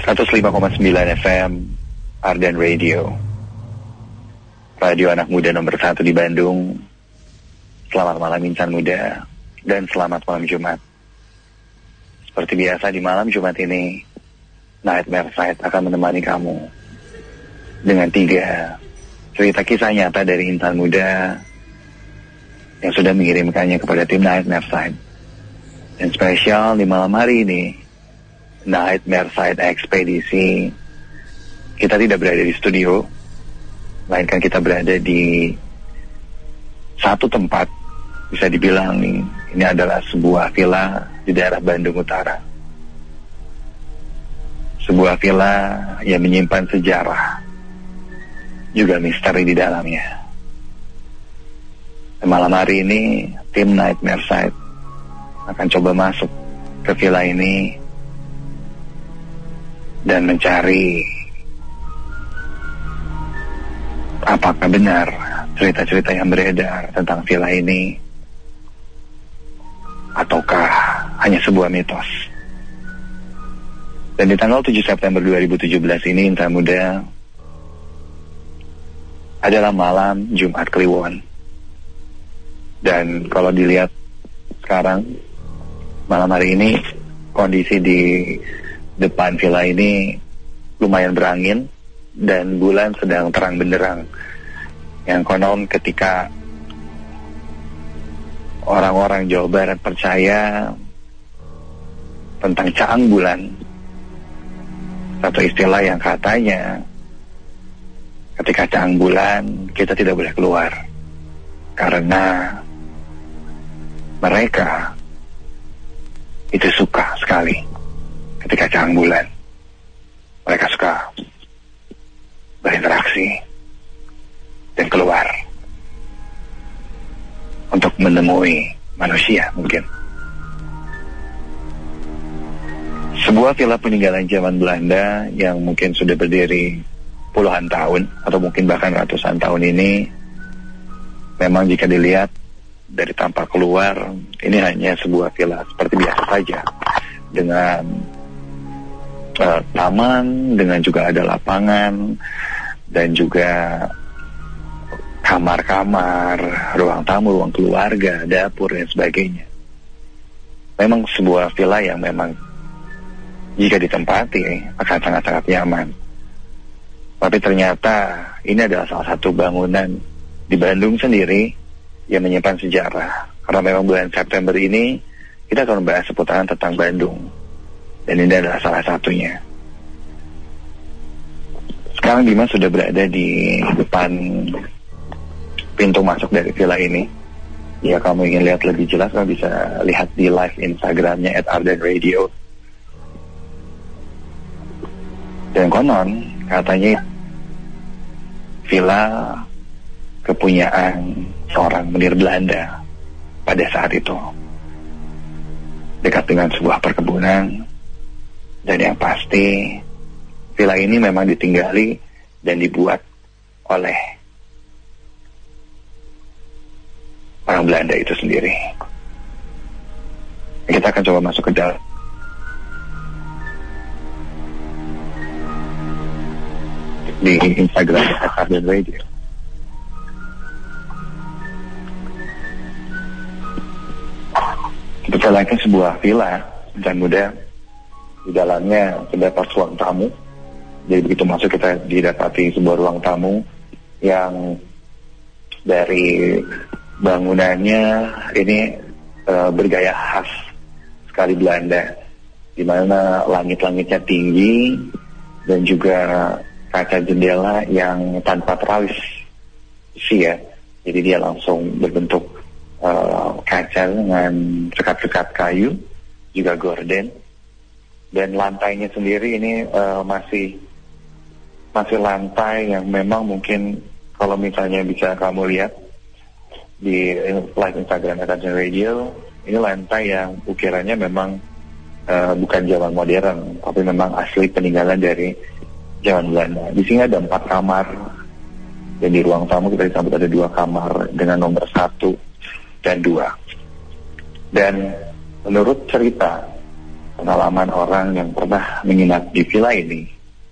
105,9 FM Ardan Radio, radio anak muda nomor 1 di Bandung. Selamat malam insan muda dan selamat malam Jumat. Seperti biasa di malam Jumat ini, Nightmare Side akan menemani kamu dengan 3 cerita kisah nyata dari insan muda yang sudah mengirimkannya kepada tim Nightmare Side. Dan spesial di malam hari ini, Nightmare Side Ekspedisi, kita tidak berada di studio, melainkan kita berada di satu tempat, bisa dibilang ini adalah sebuah villa di daerah Bandung Utara. Sebuah villa yang menyimpan sejarah, juga misteri di dalamnya. Dan malam hari ini, tim Nightmare Side akan coba masuk ke villa ini dan mencari apakah benar cerita-cerita yang beredar tentang villa ini ataukah hanya sebuah mitos. Dan di tanggal 7 September 2017 ini, insan muda, adalah malam Jumat Kliwon. Dan kalau dilihat sekarang, malam hari ini, kondisi di depan villa ini lumayan berangin dan bulan sedang terang benderang. Yang konon ketika orang-orang Jawa Barat percaya tentang caang bulan, satu istilah yang katanya ketika caang bulan kita tidak boleh keluar karena mereka itu suka sekali ketika caang bulan. Mereka suka berinteraksi dan keluar untuk menemui manusia mungkin. Sebuah villa peninggalan zaman Belanda yang mungkin sudah berdiri puluhan tahun atau mungkin bahkan ratusan tahun ini, memang jika dilihat dari tampak keluar, ini hanya sebuah villa seperti biasa saja, dengan taman, dengan juga ada lapangan, dan juga kamar-kamar, ruang tamu, ruang keluarga, dapur, dan sebagainya. Memang sebuah villa yang memang jika ditempati akan sangat-sangat nyaman. Tapi ternyata ini adalah salah satu bangunan di Bandung sendiri yang menyimpan sejarah. Karena memang bulan September ini kita akan membahas seputaran tentang Bandung. Dan ini adalah salah satunya. Sekarang Dimas sudah berada di depan pintu masuk dari villa ini. Ya, kamu ingin lihat lebih jelas, kamu bisa lihat di live Instagramnya @ardanradio. Dan konon katanya villa kepunyaan seorang menir Belanda pada saat itu, dekat dengan sebuah perkebunan. Dan yang pasti villa ini memang ditinggali dan dibuat oleh orang Belanda itu sendiri. Kita akan coba masuk ke dalam. Di Instagram Ardan Radio. Kita lihat sebuah villa dan muda. Di dalamnya terdapat ruang tamu. Jadi begitu masuk kita didapati sebuah ruang tamu yang dari bangunannya ini bergaya khas sekali Belanda, di mana langit-langitnya tinggi dan juga kaca jendela yang tanpa teralis besi ya. Jadi dia langsung berbentuk kaca dengan sekat-sekat kayu, juga gorden. Dan lantainya sendiri ini masih lantai yang memang mungkin kalau misalnya bisa kamu lihat di live Instagram Ardan Radio, ini lantai yang ukirannya memang bukan zaman modern, tapi memang asli peninggalan dari zaman Belanda. Di sini ada 4 kamar, dan di ruang tamu kita disambut ada 2 kamar dengan nomor 1 dan 2. Dan menurut cerita pengalaman orang yang pernah menginap di villa ini.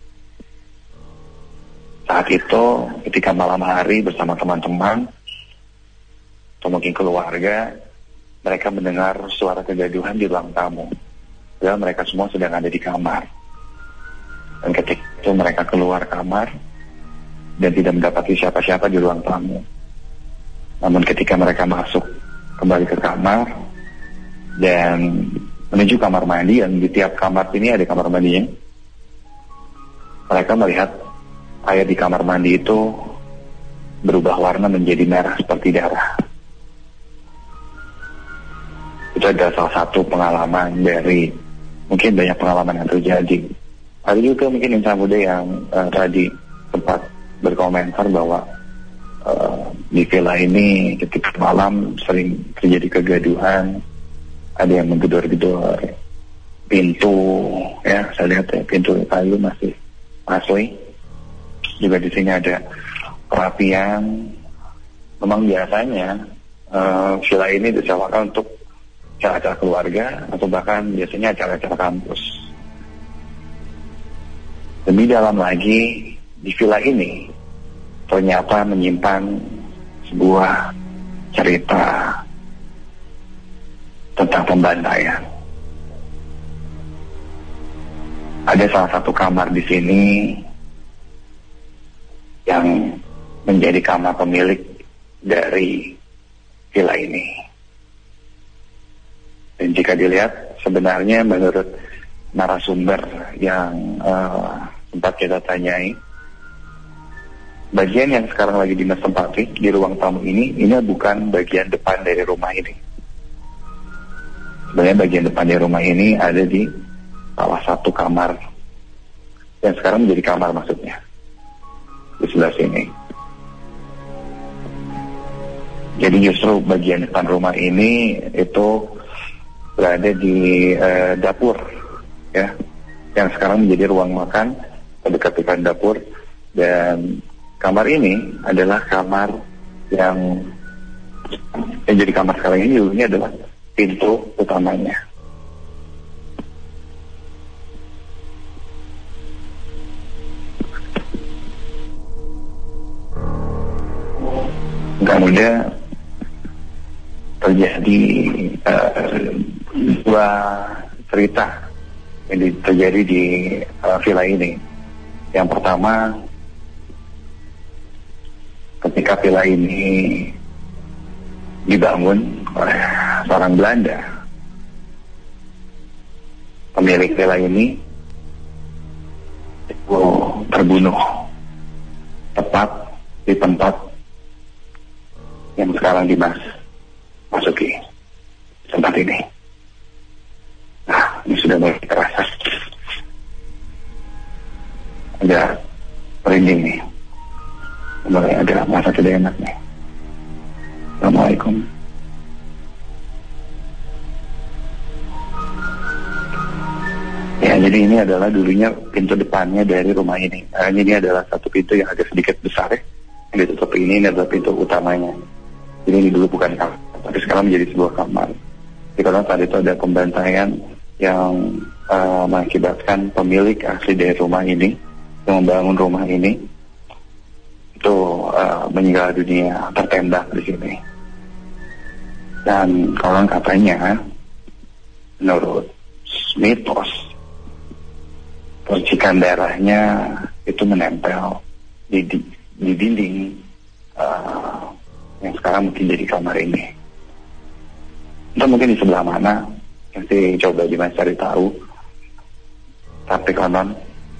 Saat itu ketika malam hari bersama teman-teman atau mungkin keluarga, mereka mendengar suara kegaduhan di ruang tamu. Padahal mereka semua sedang ada di kamar. Dan ketika itu mereka keluar kamar dan tidak mendapati siapa-siapa di ruang tamu. Namun ketika mereka masuk kembali ke kamar dan menuju kamar mandi, yang di tiap kamar ini ada kamar mandinya, mereka melihat air di kamar mandi itu berubah warna menjadi merah seperti darah. Itu adalah salah satu pengalaman dari mungkin banyak pengalaman yang terjadi. Ada juga mungkin insan muda yang tadi sempat berkomentar bahwa di villa ini ketika malam sering terjadi kegaduhan, ada yang menggedor-gedor pintu, ya saya lihat ya, pintu kayu masih asli. Juga di sini ada perapian. Memang biasanya villa ini disewakan untuk acara-acara keluarga atau bahkan biasanya acara-acara kampus. Lebih dalam lagi, di villa ini ternyata menyimpan sebuah cerita tentang pembantaian. Ada salah satu kamar di sini yang menjadi kamar pemilik dari villa ini. Dan jika dilihat, sebenarnya menurut narasumber yang sempat kita tanyai, bagian yang sekarang lagi dinas tempati di ruang tamu ini bukan bagian depan dari rumah ini. Sebenarnya bagian depan dari rumah ini ada di salah satu kamar yang sekarang menjadi kamar maksudnya, di sebelah sini. Jadi justru bagian depan rumah ini itu berada di dapur, ya, yang sekarang menjadi ruang makan dekat depan dapur. Dan kamar ini adalah kamar yang jadi kamar sekarang ini dulunya adalah pintu utamanya. Gak mudah terjadi dua cerita yang terjadi di villa ini. Yang pertama, ketika villa ini dibangun oleh seorang Belanda, pemilik villa ini terbunuh tepat di tempat yang sekarang dimasuki tempat ini. Nah, ini sudah mulai terasa. Ada merinding nih. Mulai ada masa tidak enak nih. Assalamualaikum. Ya, jadi ini adalah dulunya pintu depannya dari rumah ini. Ini adalah satu pintu yang agak sedikit besar ya. Yang ditutup ini adalah pintu utamanya. Jadi ini dulu bukan kamar, tapi sekarang menjadi sebuah kamar. Jadi karena tadi itu ada pembantaian yang mengakibatkan pemilik asli dari rumah ini, yang membangun rumah ini, itu meninggal dunia tertembak di sini. Dan konon katanya, menurut mitos, percikan darahnya itu menempel di dinding yang sekarang mungkin jadi kamar ini. Entah mungkin di sebelah mana, nanti coba Dimas cari tahu. Tapi konon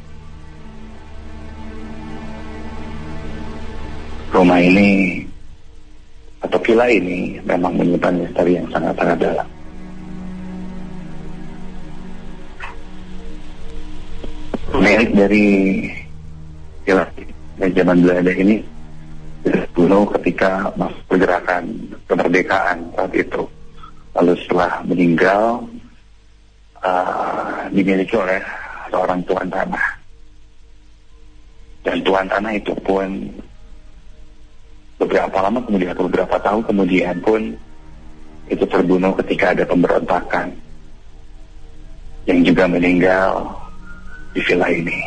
rumah ini atau villa ini memang menyimpan misteri yang sangat-sangat dalam. Pemilik dari villa dari zaman Belanda ini dibunuh ketika masuk pergerakan kemerdekaan saat itu. Lalu setelah meninggal dimiliki oleh seorang tuan tanah. Dan tuan tanah itu pun beberapa lama kemudian atau beberapa tahun kemudian pun itu terbunuh ketika ada pemberontakan. yang juga meninggal di villa ini.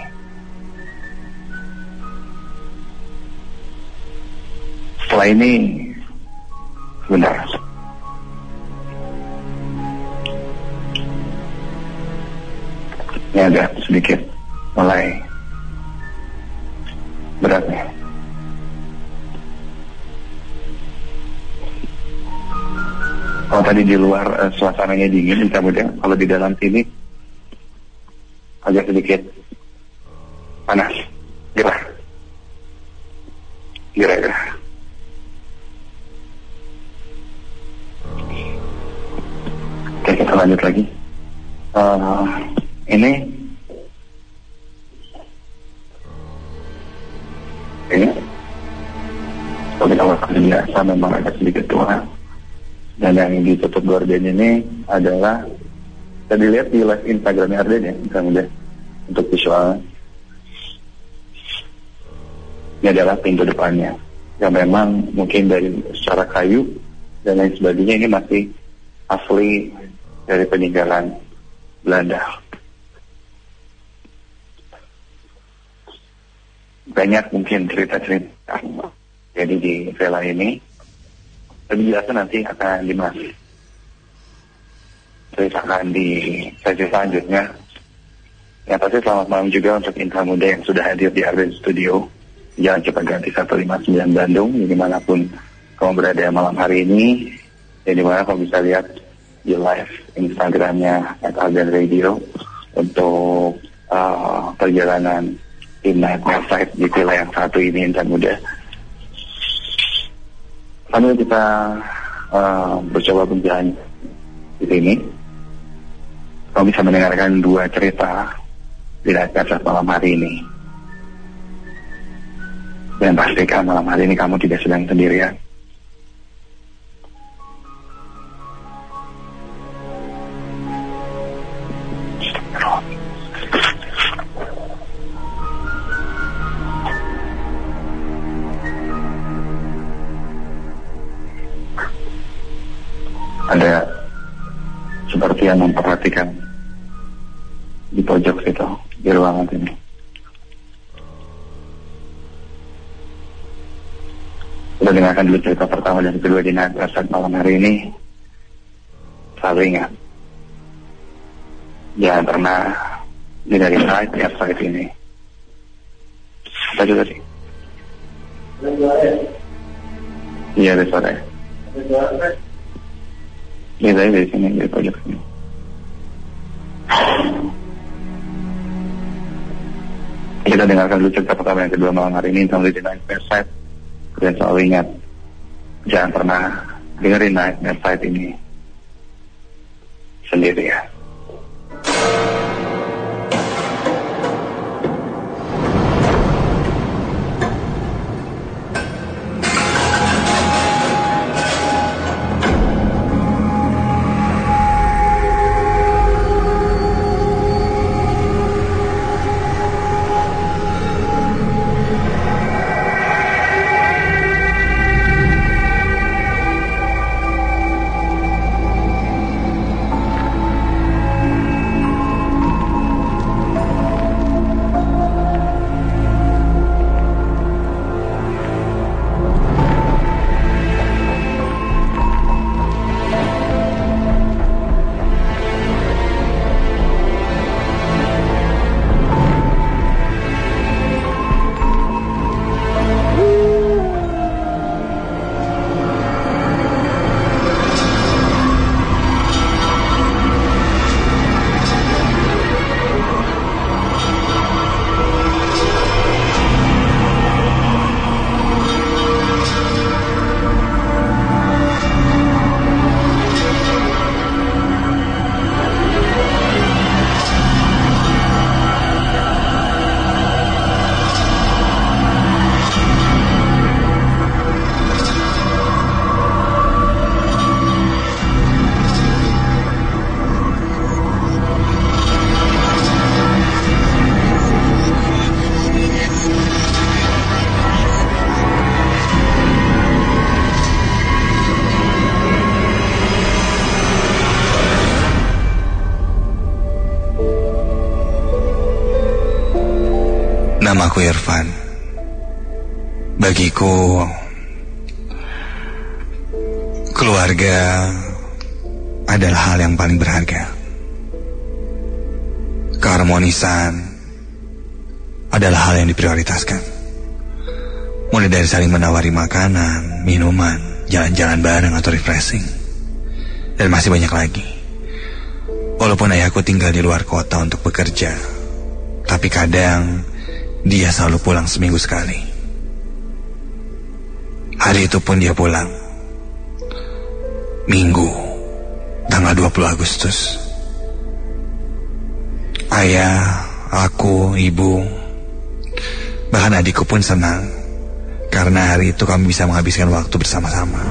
Setelah ini, sebentar. Ini agak sedikit mulai berat nih. Kalau tadi di luar suasananya dingin, kemudian kalau di dalam sini agak sedikit panas, gerah. Oke, kita lanjut lagi. Ini kalau kita lakukan biasa memang agak sedikit tua. Dan yang ditutup gorden ini adalah tadi lihat di live Instagramnya Arden ya, misalnya untuk visual. Ini adalah pintu depannya yang memang mungkin dari secara kayu dan lain sebagainya ini masih asli dari peninggalan Belanda. Banyak mungkin cerita-cerita jadi di villa ini. Lebih jelasnya nanti akan ceritakan di sesi selanjutnya. Yang pasti selamat malam juga untuk Insan Muda yang sudah hadir di Arden Studio Jalan Cipaganti 159 Bandung, dimanapun kamu berada malam hari ini. Dan dimana kamu bisa lihat di live Instagramnya @Arden Radio untuk perjalanan tim Night Site di villa yang satu ini, Insan Muda. Sambil kita bercoba berjalan di sini, kamu bisa mendengarkan dua cerita di Night malam hari ini. Dan pastikan malam hari ini kamu tidak sedang sendirian. Ada seperti yang memperhatikan di pojok situ, di ruangan ini. Sudah dengarkan dulu cerita pertama dan kedua di Night Site malam hari ini. Selalu ingat, jangan pernah dari Night Site ini. Apa juga sih? Iya, ada suara. Ini dari sini, dari pojok sini. Kita dengarkan dulu cerita pertama yang kedua malam hari ini tentang di Night Site. Dan selalu ingat, jangan pernah dengerin Night Site ini sendiri ya. Namaku Irfan. Bagiku, keluarga adalah hal yang paling berharga. Keharmonisan adalah hal yang diprioritaskan. Mulai dari saling menawari makanan, minuman, jalan-jalan bareng atau refreshing, dan masih banyak lagi. Walaupun ayahku tinggal di luar kota untuk bekerja, tapi kadang dia selalu pulang seminggu sekali. Hari itu pun dia pulang Minggu, tanggal 20 Agustus. Ayah, aku, ibu, bahkan adikku pun senang karena hari itu kami bisa menghabiskan waktu bersama-sama.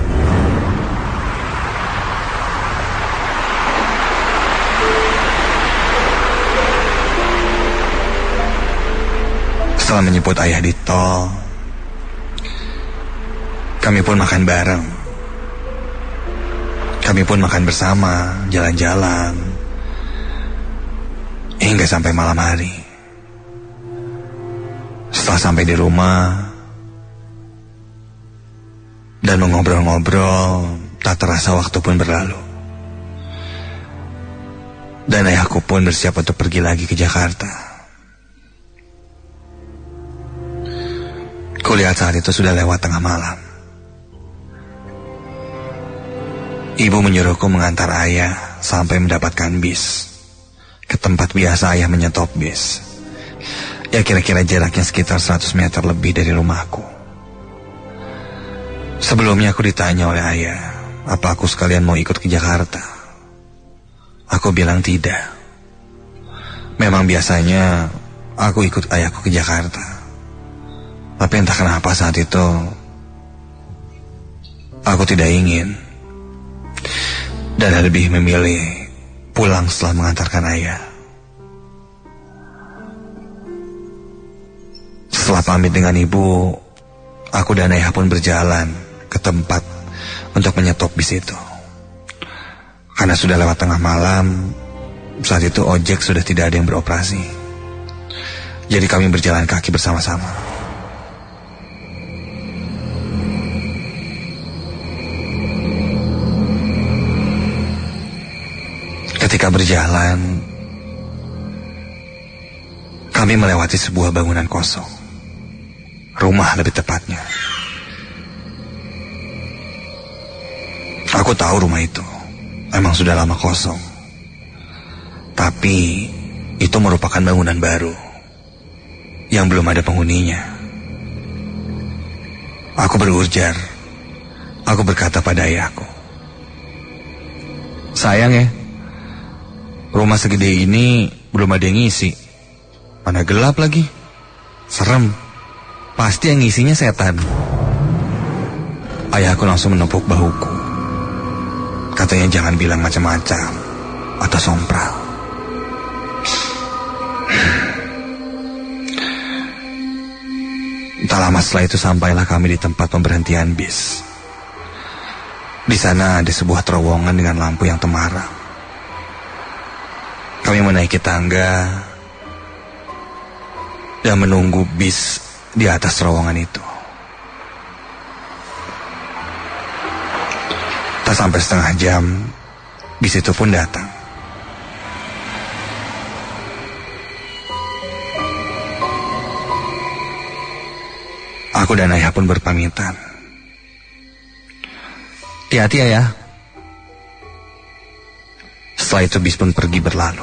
Setelah menjemput ayah di tol, kami pun makan bareng. Kami pun makan bersama, jalan-jalan, hingga sampai malam hari. Setelah sampai di rumah dan mengobrol-ngobrol, tak terasa waktu pun berlalu. Dan ayahku pun bersiap untuk pergi lagi ke Jakarta. Kulihat saat itu sudah lewat tengah malam. Ibu menyuruhku mengantar ayah sampai mendapatkan bis ke tempat biasa ayah menyetop bis. Ya kira-kira jaraknya sekitar 100 meter lebih dari rumahku. Sebelumnya aku ditanya oleh ayah, apa aku sekalian mau ikut ke Jakarta. Aku bilang tidak. Memang biasanya aku ikut ayahku ke Jakarta. Tapi entah kenapa saat itu aku tidak ingin. Dan lebih memilih pulang setelah mengantarkan ayah. Setelah pamit dengan ibu, aku dan ayah pun berjalan ke tempat untuk menyetop bis itu. Karena sudah lewat tengah malam, saat itu ojek sudah tidak ada yang beroperasi. Jadi kami berjalan kaki bersama-sama. Ketika berjalan, kami melewati sebuah bangunan kosong. Rumah lebih tepatnya. Aku tahu rumah itu emang sudah lama kosong. Tapi itu merupakan bangunan baru yang belum ada penghuninya. Aku berujar. Aku berkata pada ayahku, "Sayang ya, rumah segede ini belum ada yang ngisi. Mana gelap lagi. Serem. Pasti yang ngisinya setan." Ayahku langsung menepuk bahuku. Katanya jangan bilang macam-macam atau sompral. Tak lama setelah itu sampailah kami di tempat pemberhentian bis. Di sana ada sebuah terowongan dengan lampu yang temaram. Kami menaiki tangga dan menunggu bis di atas terowongan itu. Tak sampai setengah jam, bis itu pun datang. Aku dan ayah pun berpamitan. Hati-hati ayah. Setelah itu bis pun pergi berlalu.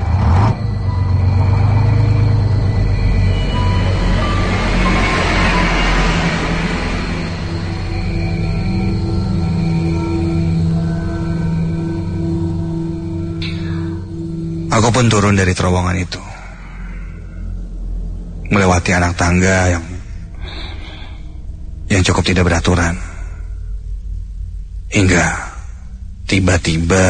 Aku pun turun dari terowongan itu, melewati anak tangga yang cukup tidak beraturan. Hingga tiba-tiba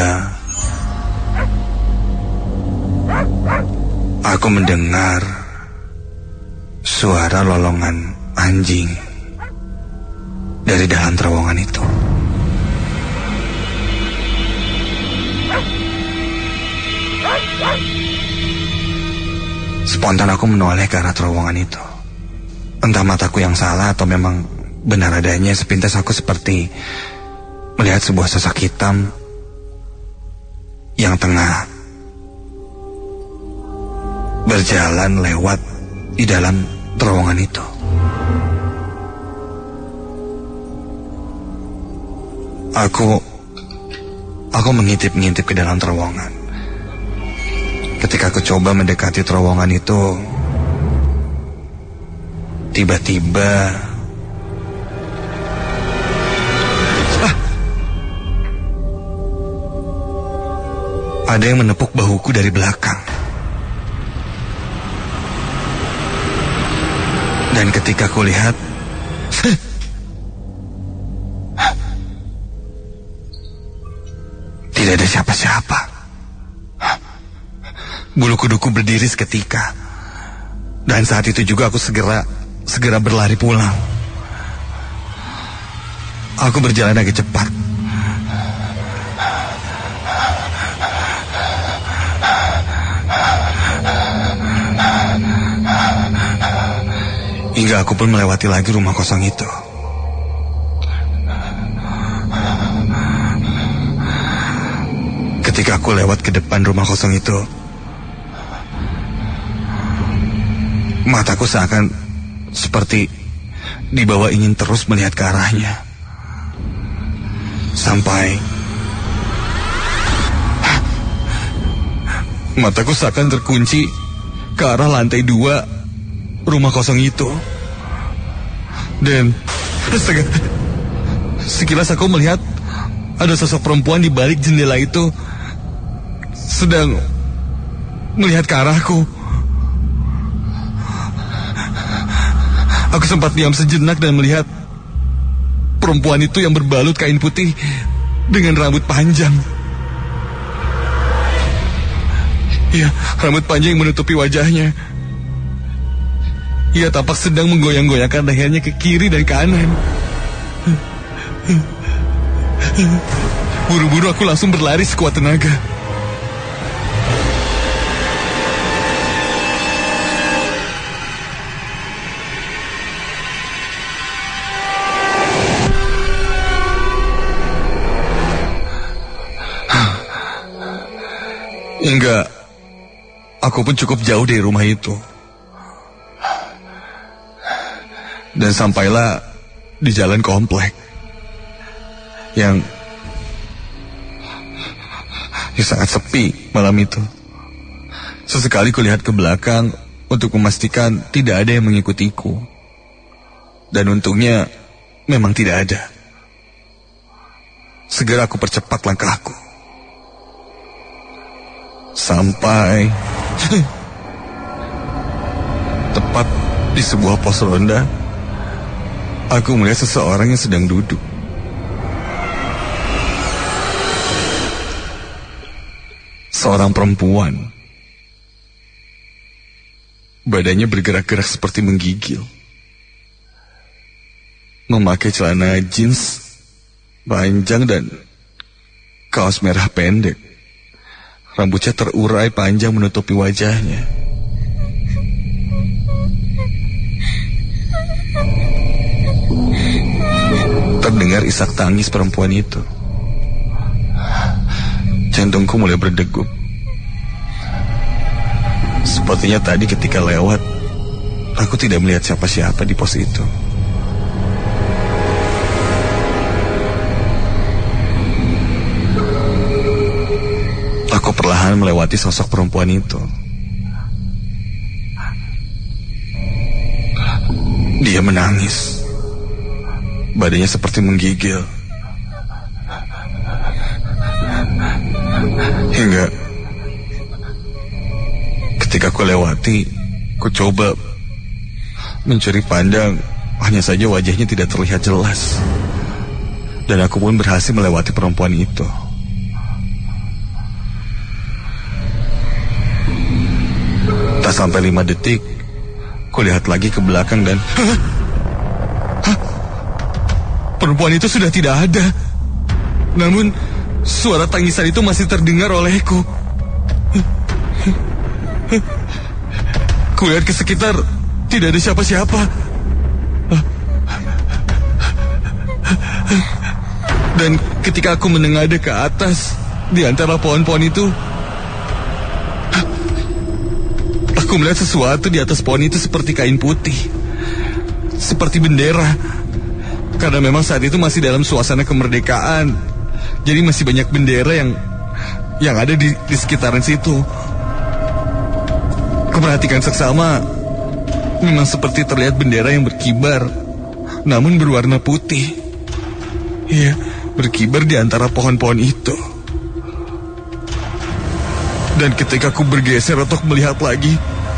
aku mendengar suara lolongan anjing dari dalam terowongan itu. Spontan aku menoleh ke arah terowongan itu. Entah mataku yang salah atau memang benar adanya, sepintas aku seperti melihat sebuah sosok hitam yang tengah berjalan lewat di dalam terowongan itu. Aku mengintip-ngintip ke dalam terowongan. Ketika aku coba mendekati terowongan itu, tiba-tiba ada yang menepuk bahuku dari belakang. Dan ketika aku lihat, tidak ada siapa-siapa. Bulu kuduku berdiri seketika. Dan saat itu juga aku segera berlari pulang. Aku berjalan agak cepat. Hingga aku pun melewati lagi rumah kosong itu. Ketika aku lewat ke depan rumah kosong itu, mataku seakan seperti dibawa ingin terus melihat ke arahnya. Sampai mataku seakan terkunci ke arah lantai 2 rumah kosong itu. Dan sekilas aku melihat ada sosok perempuan di balik jendela itu sedang melihat ke arahku. Aku sempat diam sejenak dan melihat perempuan itu yang berbalut kain putih dengan rambut panjang. Ya, rambut panjang yang menutupi wajahnya. Ia tampak sedang menggoyang-goyangkan lehernya ke kiri dan kanan. Buru-buru aku langsung berlari sekuat tenaga. Hingga aku pun cukup jauh dari rumah itu. Dan sampailah di jalan komplek yang sangat sepi malam itu. Sesekali kulihat ke belakang untuk memastikan tidak ada yang mengikutiku. Dan untungnya memang tidak ada. Segera aku percepat langkahku. Sampai tepat di sebuah pos ronda, aku melihat seseorang yang sedang duduk. Seorang perempuan. Badannya bergerak-gerak seperti menggigil. Memakai celana jeans panjang dan kaos merah pendek. Rambutnya terurai panjang menutupi wajahnya. Terdengar isak tangis perempuan itu. Jantungku mulai berdegup. Sepertinya tadi ketika lewat, aku tidak melihat siapa-siapa di pos itu. Aku perlahan melewati sosok perempuan itu. Dia menangis. Badannya seperti menggigil. Hingga ketika aku lewati, aku coba mencuri pandang. Hanya saja wajahnya tidak terlihat jelas. Dan aku pun berhasil melewati perempuan itu. Tak sampai 5 detik, aku lihat lagi ke belakang dan perempuan itu sudah tidak ada. Namun suara tangisan itu masih terdengar olehku. Kulihat ke sekitar, tidak ada siapa-siapa. Dan ketika aku menengadah ke atas, di antara pohon-pohon itu, aku melihat sesuatu di atas pohon itu seperti kain putih, seperti bendera. Karena memang saat itu masih dalam suasana kemerdekaan, jadi masih banyak bendera yang ada di sekitaran situ. Kuperhatikan seksama, memang seperti terlihat bendera yang berkibar, namun berwarna putih. Iya, berkibar di antara pohon-pohon itu. Dan ketika aku bergeser untuk melihat lagi,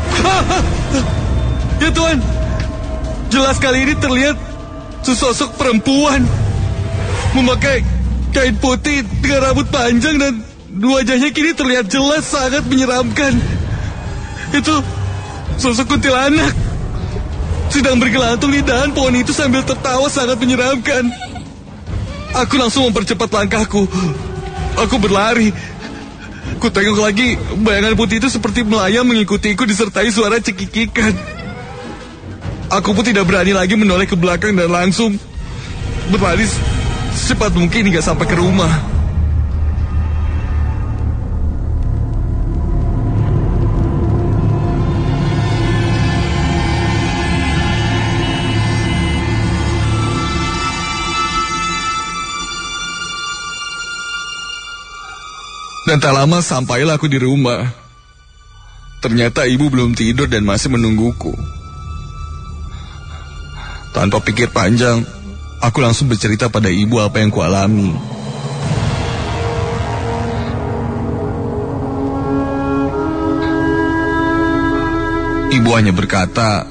ya Tuhan, jelas kali ini terlihat sesosok perempuan memakai kain putih dengan rambut panjang dan wajahnya kini terlihat jelas sangat menyeramkan. Itu sosok kuntilanak sedang bergelantung di dahan pohon itu sambil tertawa sangat menyeramkan. Aku langsung mempercepat langkahku. Aku berlari. Ku tengok lagi, bayangan putih itu seperti melayang mengikutiku disertai suara cekikikan. Aku pun tidak berani lagi menoleh ke belakang dan langsung berlari secepat mungkin hingga sampai ke rumah. Dan tak lama sampailah aku di rumah. Ternyata ibu belum tidur dan masih menungguku. Tanpa pikir panjang, aku langsung bercerita pada ibu apa yang kualami. Ibu hanya berkata,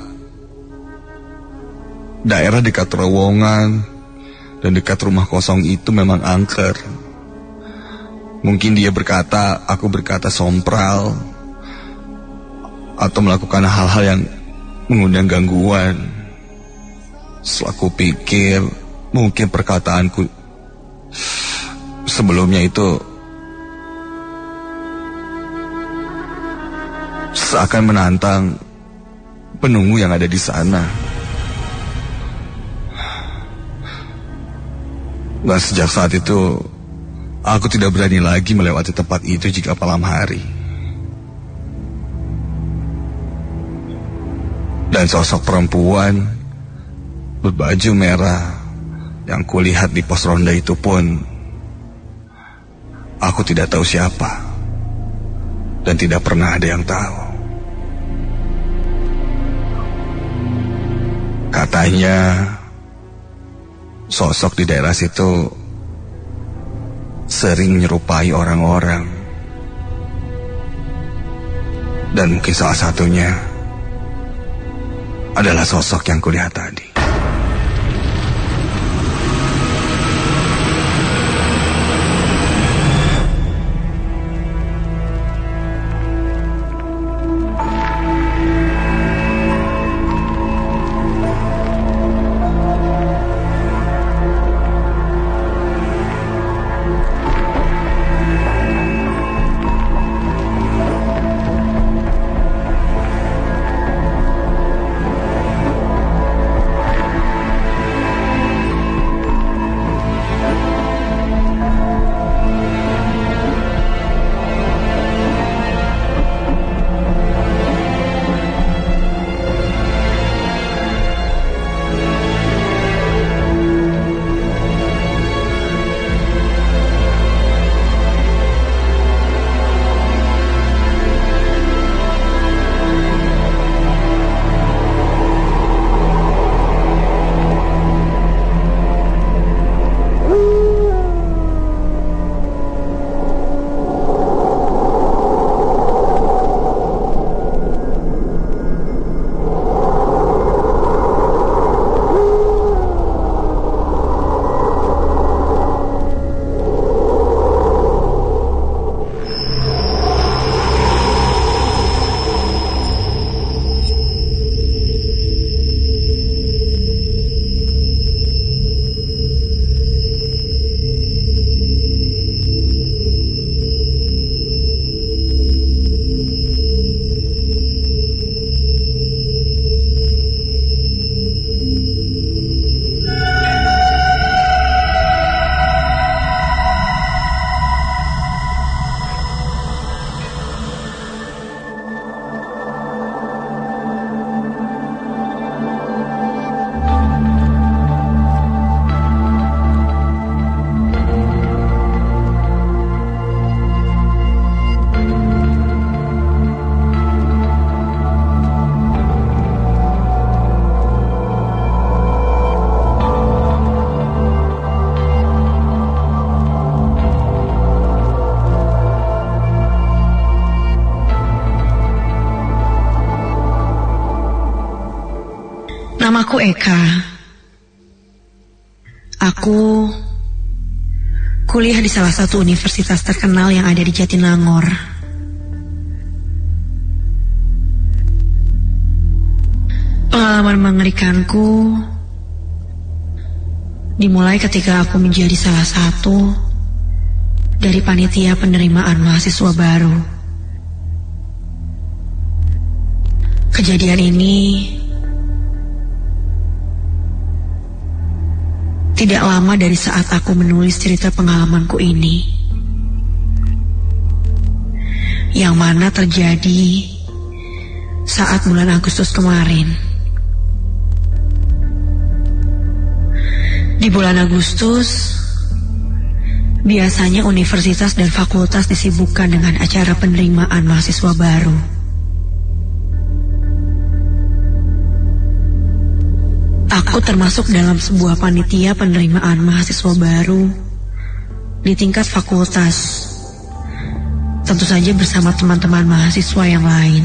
daerah dekat terowongan dan dekat rumah kosong itu memang angker. Mungkin dia berkata, aku berkata sompral, atau melakukan hal-hal yang mengundang gangguan. Setelah aku pikir, mungkin perkataanku sebelumnya itu seakan menantang penunggu yang ada di sana. Dan sejak saat itu, aku tidak berani lagi melewati tempat itu jika malam hari. Dan sosok perempuan berbaju merah yang kulihat di pos ronda itu pun, aku tidak tahu siapa. Dan tidak pernah ada yang tahu. Katanya, sosok di daerah situ sering menyerupai orang-orang. Dan mungkin salah satunya adalah sosok yang kulihat tadi. Namaku Eka. Aku kuliah di salah satu universitas terkenal yang ada di Jatinangor. Pengalaman mengerikanku dimulai ketika aku menjadi salah satu dari panitia penerimaan mahasiswa baru. Kejadian ini tidak lama dari saat aku menulis cerita pengalamanku ini, yang mana terjadi saat bulan Agustus kemarin. Di bulan Agustus, biasanya universitas dan fakultas disibukkan dengan acara penerimaan mahasiswa baru. Aku termasuk dalam sebuah panitia penerimaan mahasiswa baru di tingkat fakultas. Tentu saja bersama teman-teman mahasiswa yang lain.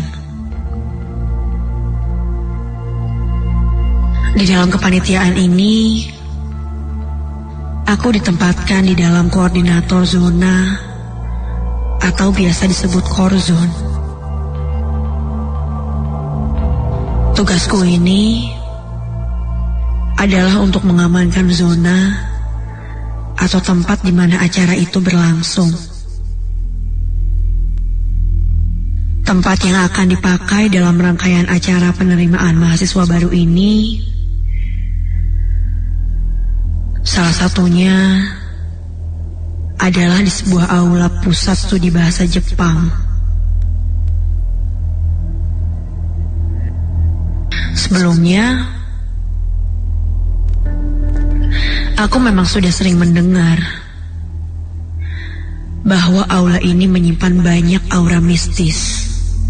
Di dalam kepanitiaan ini, aku ditempatkan di dalam koordinator zona atau biasa disebut korzon. Tugasku ini adalah untuk mengamankan zona atau tempat di mana acara itu berlangsung. Tempat yang akan dipakai dalam rangkaian acara penerimaan mahasiswa baru ini, salah satunya adalah di sebuah aula pusat studi bahasa Jepang. Sebelumnya, aku memang sudah sering mendengar bahwa aula ini menyimpan banyak aura mistis.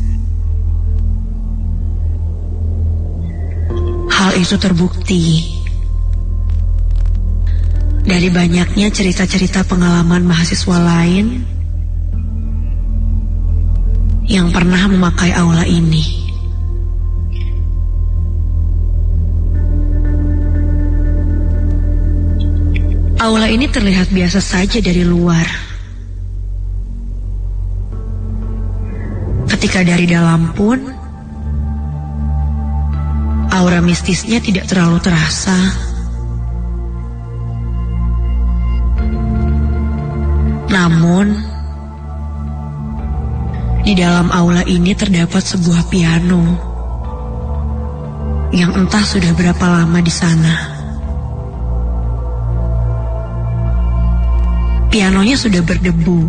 Hal itu terbukti dari banyaknya cerita-cerita pengalaman mahasiswa lain yang pernah memakai aula ini. Aula ini terlihat biasa saja dari luar. Ketika dari dalam pun, aura mistisnya tidak terlalu terasa. Namun, di dalam aula ini terdapat sebuah piano yang entah sudah berapa lama di sana. Pianonya sudah berdebu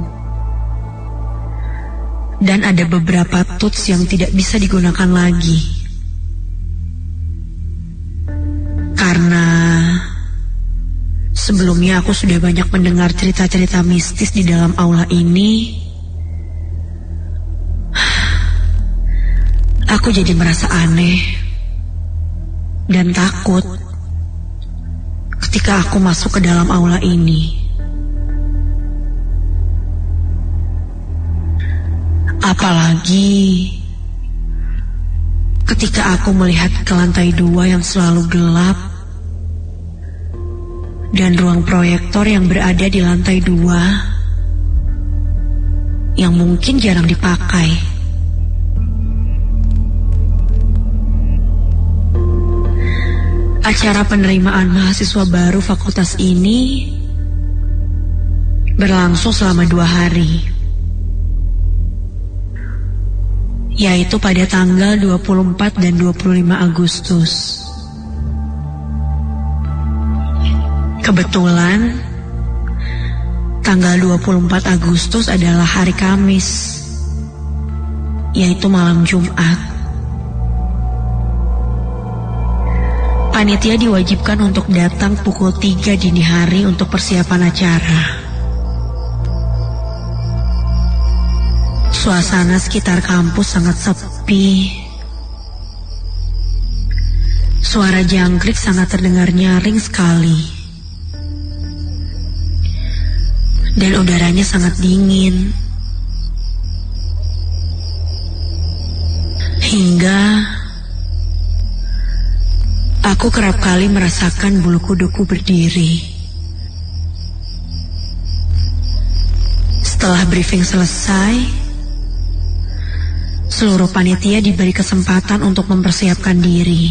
dan ada beberapa tuts yang tidak bisa digunakan lagi karena sebelumnya aku sudah banyak mendengar cerita-cerita mistis di dalam aula ini. Aku jadi merasa aneh dan takut ketika aku masuk ke dalam aula ini. Apalagi ketika aku melihat ke lantai 2 yang selalu gelap dan ruang proyektor yang berada di lantai 2 yang mungkin jarang dipakai. Acara penerimaan mahasiswa baru fakultas ini berlangsung selama 2 hari. Yaitu pada tanggal 24 dan 25 Agustus. Kebetulan, tanggal 24 Agustus adalah hari Kamis, yaitu malam Jumat. Panitia diwajibkan untuk datang pukul 3 dini hari untuk persiapan acara. Suasana sekitar kampus sangat sepi. Suara jangkrik sangat terdengar nyaring sekali. Dan udaranya sangat dingin. Hingga Aku kerap kali merasakan bulu kuduku berdiri. Setelah briefing selesai, seluruh panitia diberi kesempatan untuk mempersiapkan diri.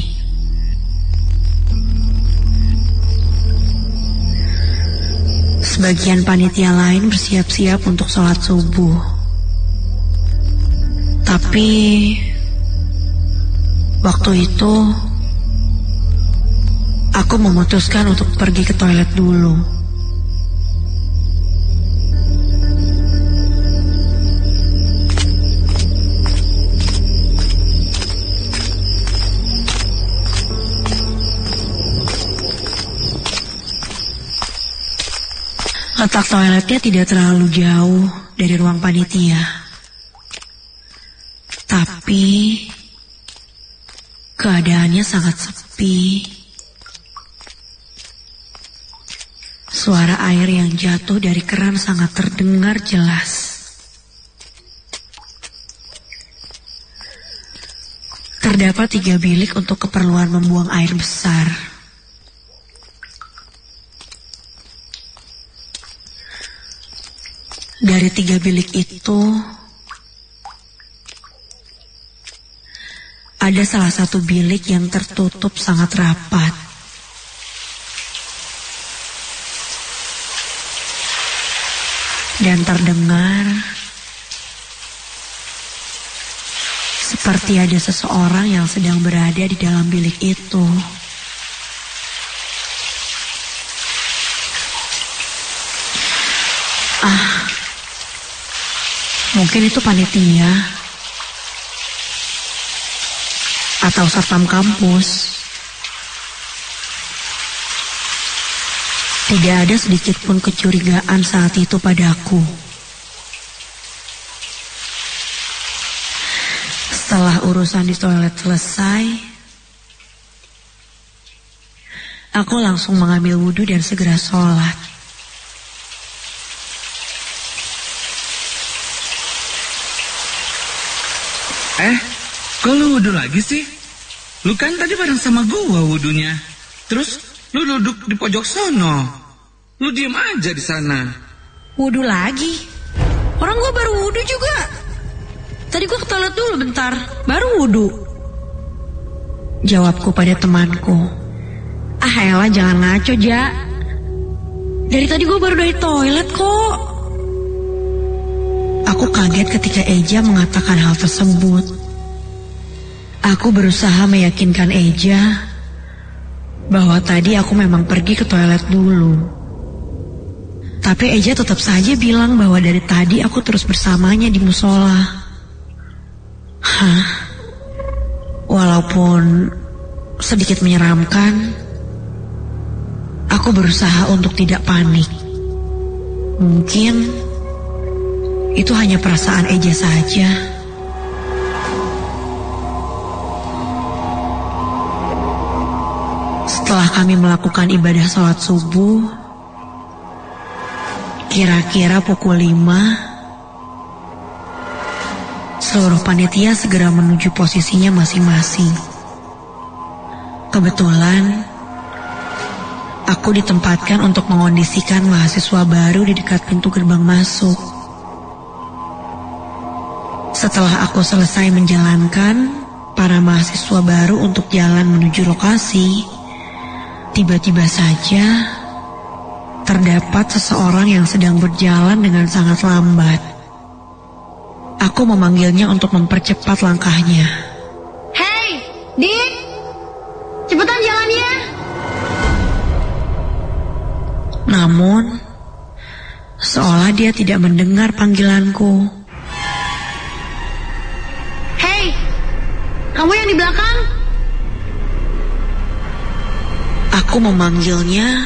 Sebagian panitia lain bersiap-siap untuk sholat subuh. Tapi waktu itu aku memutuskan untuk pergi ke toilet dulu. Letak toiletnya tidak terlalu jauh dari ruang panitia. Tapi keadaannya sangat sepi. Suara air yang jatuh dari keran sangat terdengar jelas. Terdapat 3 bilik untuk keperluan membuang air besar. Dari 3 bilik itu, ada salah satu bilik yang tertutup sangat rapat. Dan terdengar seperti ada seseorang yang sedang berada di dalam bilik itu. Mungkin itu panitia atau satpam kampus. Tidak ada sedikit pun kecurigaan saat itu padaku. Setelah urusan di toilet selesai, aku langsung mengambil wudhu dan segera sholat. Kok lu wudhu lagi sih? Lu kan tadi bareng sama gua wudhunya. Terus lu duduk di pojok sono. Lu diem aja di sana. Wudhu lagi? Orang gua baru wudhu juga. Tadi gua ke toilet dulu bentar, baru wudhu. Jawabku pada temanku. Elah jangan ngaco, Ja. Dari tadi gua baru dari toilet kok. Aku kaget ketika Eja mengatakan hal tersebut. Aku berusaha meyakinkan Eja bahwa tadi aku memang pergi ke toilet dulu. Tapi Eja tetap saja bilang bahwa dari tadi aku terus bersamanya di musola. Walaupun sedikit menyeramkan, aku berusaha untuk tidak panik. Mungkin itu hanya perasaan Eja saja. Setelah kami melakukan ibadah sholat subuh, kira-kira pukul 5, seluruh panitia segera menuju posisinya masing-masing. Kebetulan, aku ditempatkan untuk mengondisikan mahasiswa baru di dekat pintu gerbang masuk. Setelah aku selesai menjalankan para mahasiswa baru untuk jalan menuju lokasi, tiba-tiba saja terdapat seseorang yang sedang berjalan dengan sangat lambat. Aku memanggilnya untuk mempercepat langkahnya. Hei, Dik, cepetan jalannya. Namun, seolah dia tidak mendengar panggilanku. Hei, kamu yang di belakang. Aku memanggilnya,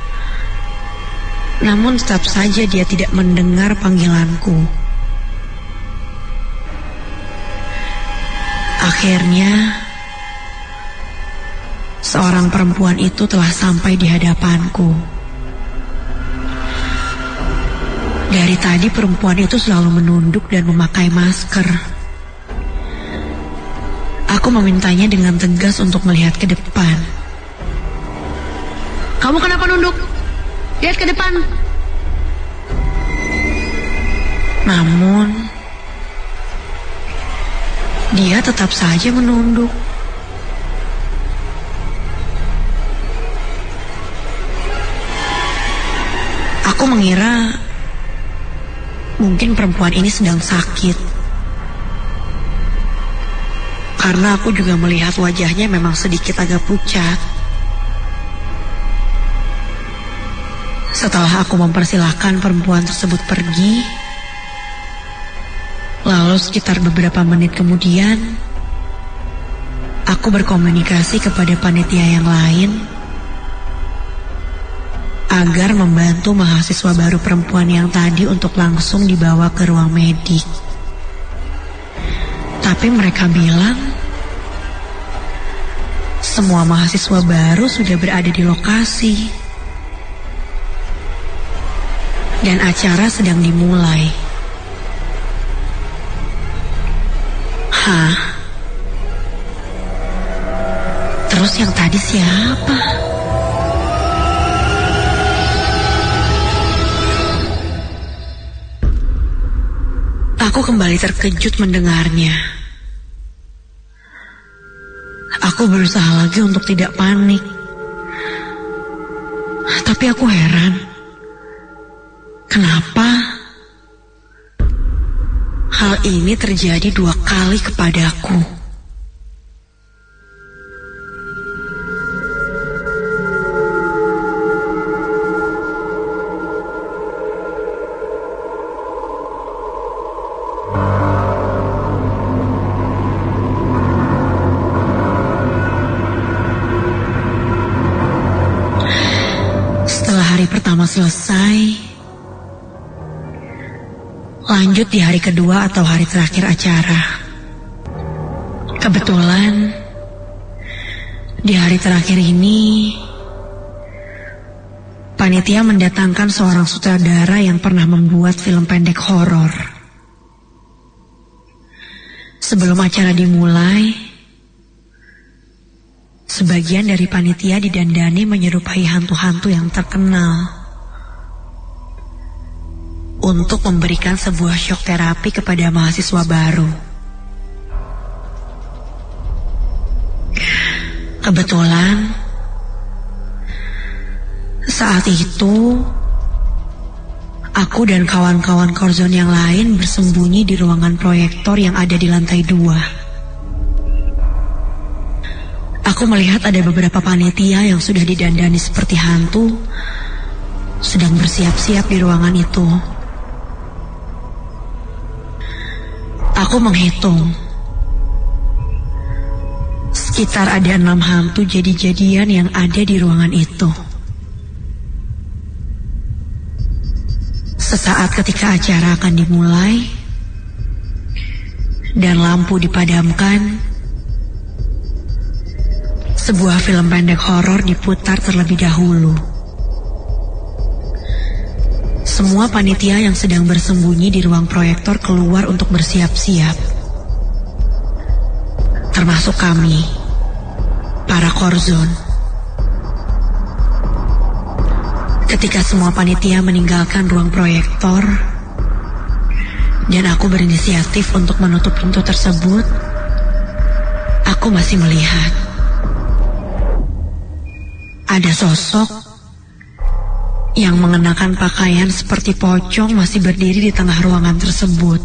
namun tetap saja dia tidak mendengar panggilanku. Akhirnya, seorang perempuan itu telah sampai di hadapanku. Dari tadi perempuan itu selalu menunduk dan memakai masker. Aku memintanya dengan tegas untuk melihat ke depan. Kamu kenapa nunduk? Lihat ke depan. Namun, dia tetap saja menunduk. Aku mengira mungkin perempuan ini sedang sakit. Karena aku juga melihat wajahnya memang sedikit agak pucat. Setelah aku mempersilahkan perempuan tersebut pergi, lalu sekitar beberapa menit kemudian, aku berkomunikasi kepada panitia yang lain agar membantu mahasiswa baru perempuan yang tadi untuk langsung dibawa ke ruang medik. Tapi mereka bilang semua mahasiswa baru sudah berada di lokasi dan acara sedang dimulai. Hah? Terus yang tadi siapa? Aku kembali terkejut mendengarnya. Aku berusaha lagi untuk tidak panik. Tapi aku heran. Kenapa hal ini terjadi 2 kali kepadaku? Setelah hari pertama selesai, lanjut di hari kedua atau hari terakhir acara. Kebetulan di hari terakhir ini panitia mendatangkan seorang sutradara yang pernah membuat film pendek horor. Sebelum acara dimulai, sebagian dari panitia didandani menyerupai hantu-hantu yang terkenal untuk memberikan sebuah shock terapi kepada mahasiswa baru. Kebetulan saat itu aku dan kawan-kawan korzon yang lain bersembunyi di ruangan proyektor yang ada di lantai 2. Aku melihat ada beberapa panitia yang sudah didandani seperti hantu sedang bersiap-siap di ruangan itu. Aku menghitung. Sekitar ada 6 hantu jadi-jadian yang ada di ruangan itu. Sesaat ketika acara akan dimulai dan lampu dipadamkan, sebuah film pendek horor diputar terlebih dahulu. Semua panitia yang sedang bersembunyi di ruang proyektor keluar untuk bersiap-siap. Termasuk kami, para korzon. Ketika semua panitia meninggalkan ruang proyektor dan aku berinisiatif untuk menutup pintu tersebut, aku masih melihat ada sosok yang mengenakan pakaian seperti pocong masih berdiri di tengah ruangan tersebut.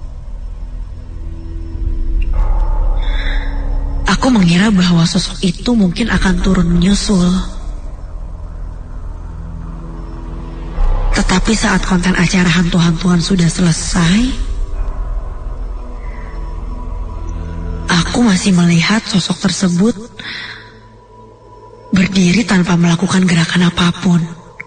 Aku mengira bahwa sosok itu mungkin akan turun menyusul. Tetapi saat konten acara hantu-hantuan sudah selesai, aku masih melihat sosok tersebut berdiri tanpa melakukan gerakan apapun.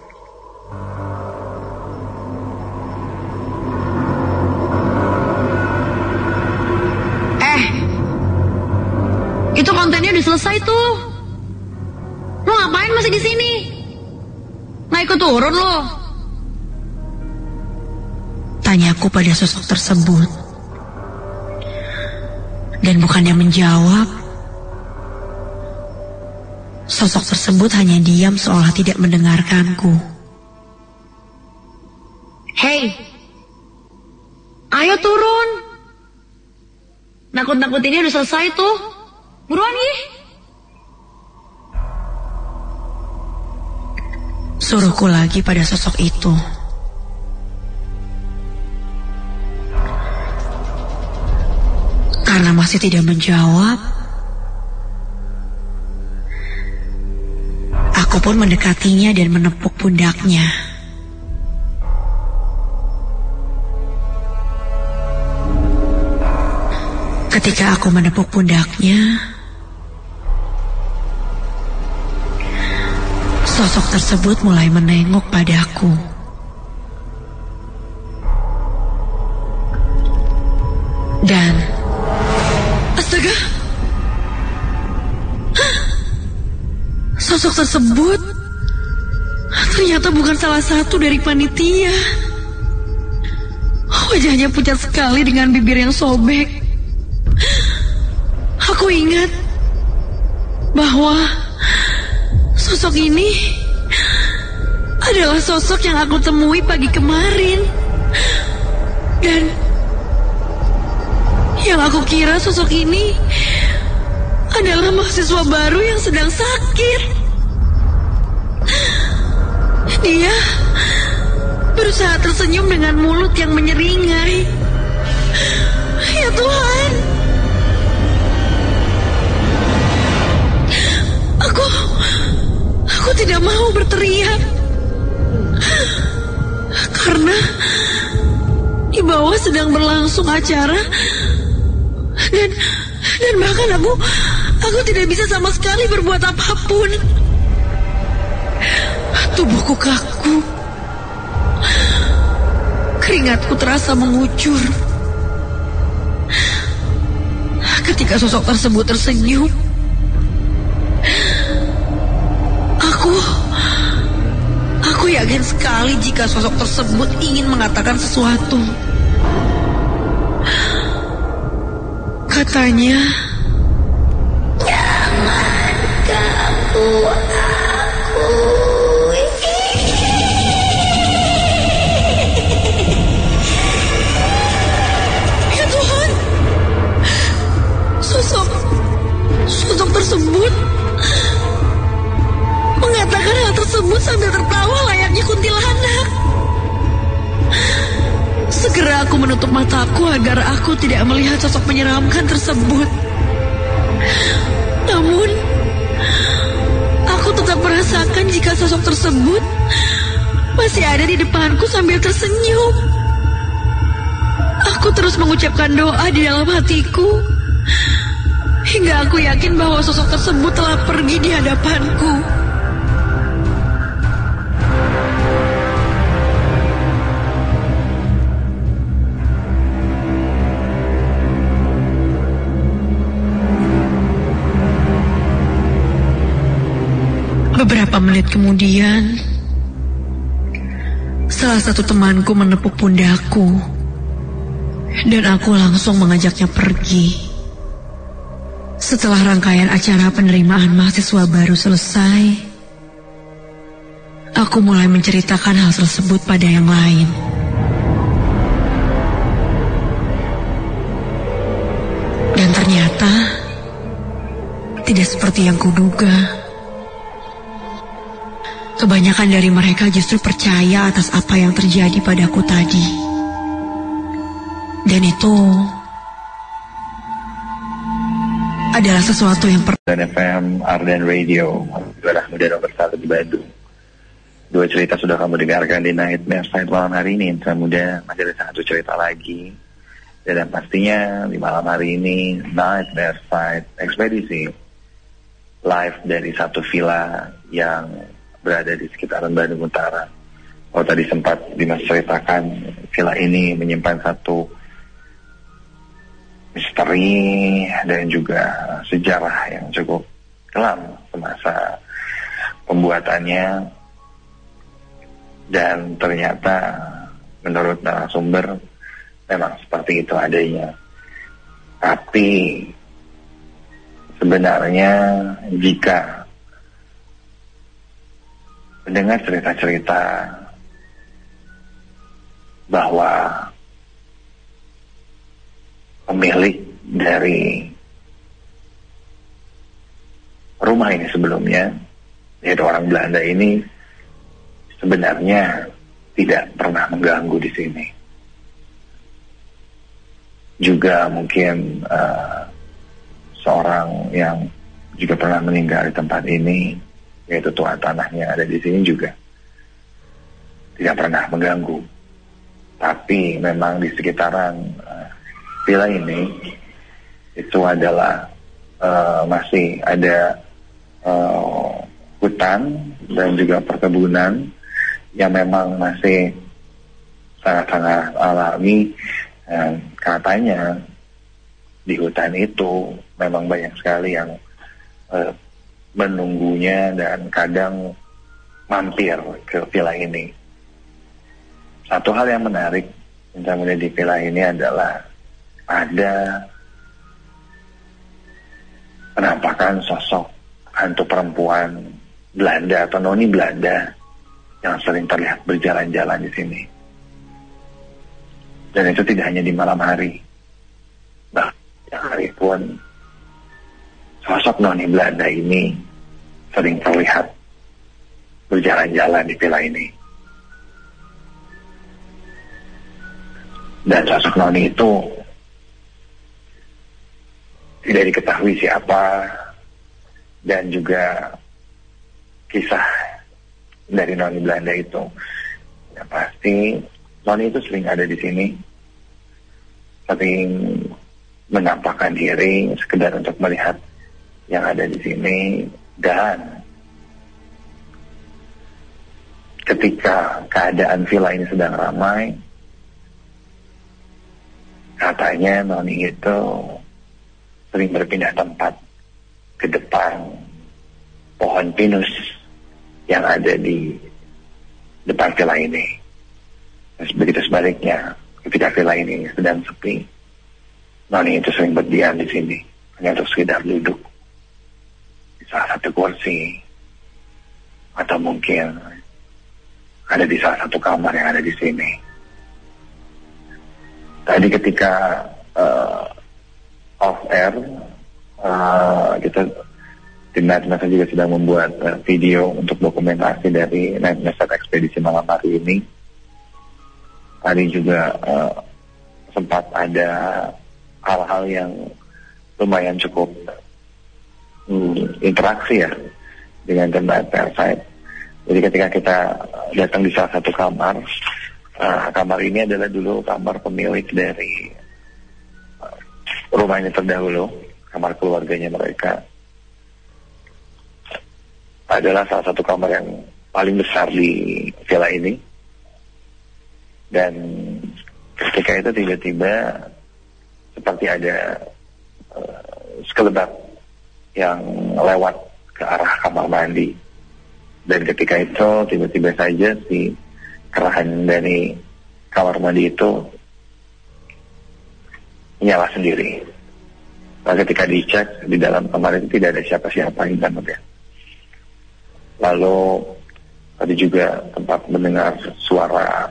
Itu kontennya udah selesai tuh. Lo ngapain masih di sini? Nggak ikut turun lo? Tanyaku pada sosok tersebut. Dan bukannya menjawab, Sosok tersebut hanya diam seolah tidak mendengarkanku. Hei, ayo turun. Nakut-nakutinnya udah selesai tuh. Buruan ih. Suruhku lagi pada sosok itu. Karena masih tidak menjawab, aku pun mendekatinya dan menepuk pundaknya. Ketika aku menepuk pundaknya, sosok tersebut mulai menengok padaku. Dan astaga, sosok tersebut ternyata bukan salah satu dari panitia. Wajahnya pucat sekali dengan bibir yang sobek. Aku ingat bahwa sosok ini adalah sosok yang aku temui pagi kemarin. Dan yang aku kira sosok ini adalah mahasiswa baru yang sedang sakit. Dia berusaha tersenyum dengan mulut yang menyeringai. Ya Tuhan, aku tidak mau berteriak karena di bawah sedang berlangsung acara dan bahkan aku tidak bisa sama sekali berbuat apapun. Tubuhku kaku, keringatku terasa mengucur. Ketika sosok tersebut tersenyum, aku yakin sekali jika sosok tersebut ingin mengatakan sesuatu. Katanya, "Jangan ganggu aku." Ya Tuhan, sosok tersebut mengatakan hal tersebut sambil tertawa layaknya kuntilanak. Segera aku menutup mataku agar aku tidak melihat sosok menyeramkan tersebut. Namun, aku tetap merasakan jika sosok tersebut masih ada di depanku sambil tersenyum. Aku terus mengucapkan doa di dalam hatiku, hingga aku yakin bahwa sosok tersebut telah pergi di hadapanku. Beberapa menit kemudian, salah satu temanku menepuk pundakku, dan aku langsung mengajaknya pergi. Setelah rangkaian acara penerimaan mahasiswa baru selesai, aku mulai menceritakan hal tersebut pada yang lain. Dan ternyata tidak seperti yang kuduga. Kebanyakan dari mereka justru percaya atas apa yang terjadi padaku tadi. Dan itu adalah sesuatu yang Dan FM, Ardan Radio, Anak Muda nomor 1 di Bandung. 2 cerita sudah kamu dengarkan di Nightmare Side malam hari ini. Insan Muda masih ada 1 cerita lagi. Dan pastinya di malam hari ini Nightmare Side ekspedisi live dari satu villa yang berada di sekitaran Bandung Utara. Oh, tadi sempat Dimas ceritakan villa ini menyimpan satu misteri dan juga sejarah yang cukup kelam semasa pembuatannya. Dan ternyata menurut narasumber memang seperti itu adanya. Tapi sebenarnya jika mendengar cerita-cerita bahwa pemilik dari rumah ini sebelumnya, yaitu orang Belanda ini, sebenarnya tidak pernah mengganggu di sini. Juga mungkin seorang yang juga pernah meninggal di tempat ini, yaitu tuan tanahnya ada di sini juga tidak pernah mengganggu. Tapi memang di sekitaran villa ini itu adalah masih ada hutan dan juga perkebunan yang memang masih sangat-sangat alami. Dan katanya di hutan itu memang banyak sekali yang menunggunya dan kadang mampir ke villa ini. Satu hal yang menarik misalnya di villa ini adalah ada penampakan sosok hantu perempuan Belanda atau noni Belanda yang sering terlihat berjalan-jalan di sini. Dan itu tidak hanya di malam hari, bahkan siang hari pun sosok noni Belanda ini sering terlihat berjalan-jalan di villa ini. Dan sosok noni itu tidak diketahui siapa, dan juga kisah dari noni Belanda itu ya pasti noni itu sering ada di sini, sering menampakkan diri sekedar untuk melihat yang ada di sini. Dan ketika keadaan villa ini sedang ramai, katanya noni itu sering berpindah tempat ke depan pohon pinus yang ada di depan villa ini. Begitu sebaliknya, ketika villa ini sedang sepi, noni itu sering berdiam di sini hanya untuk sekedar duduk di salah satu kursi, atau mungkin ada di salah satu kamar yang ada di sini. Tadi ketika off air, kita tim Night Mesa juga sedang membuat video untuk dokumentasi dari Night Mesa ekspedisi malam hari ini. Tadi juga sempat ada hal-hal yang lumayan cukup interaksi ya dengan tim Night Mesa. Jadi ketika kita datang di salah satu kamar, kamar ini adalah dulu kamar pemilik dari rumahnya terdahulu, kamar keluarganya mereka. Adalah salah satu kamar yang paling besar di villa ini. Dan ketika itu tiba-tiba seperti ada sekelebat yang lewat ke arah kamar mandi. Dan ketika itu tiba-tiba saja si kerahan dari kamar mandi itu nyala sendiri. Nah, ketika dicek di dalam kamar itu tidak ada siapa-siapa yang ya. Lalu tadi juga tempat mendengar suara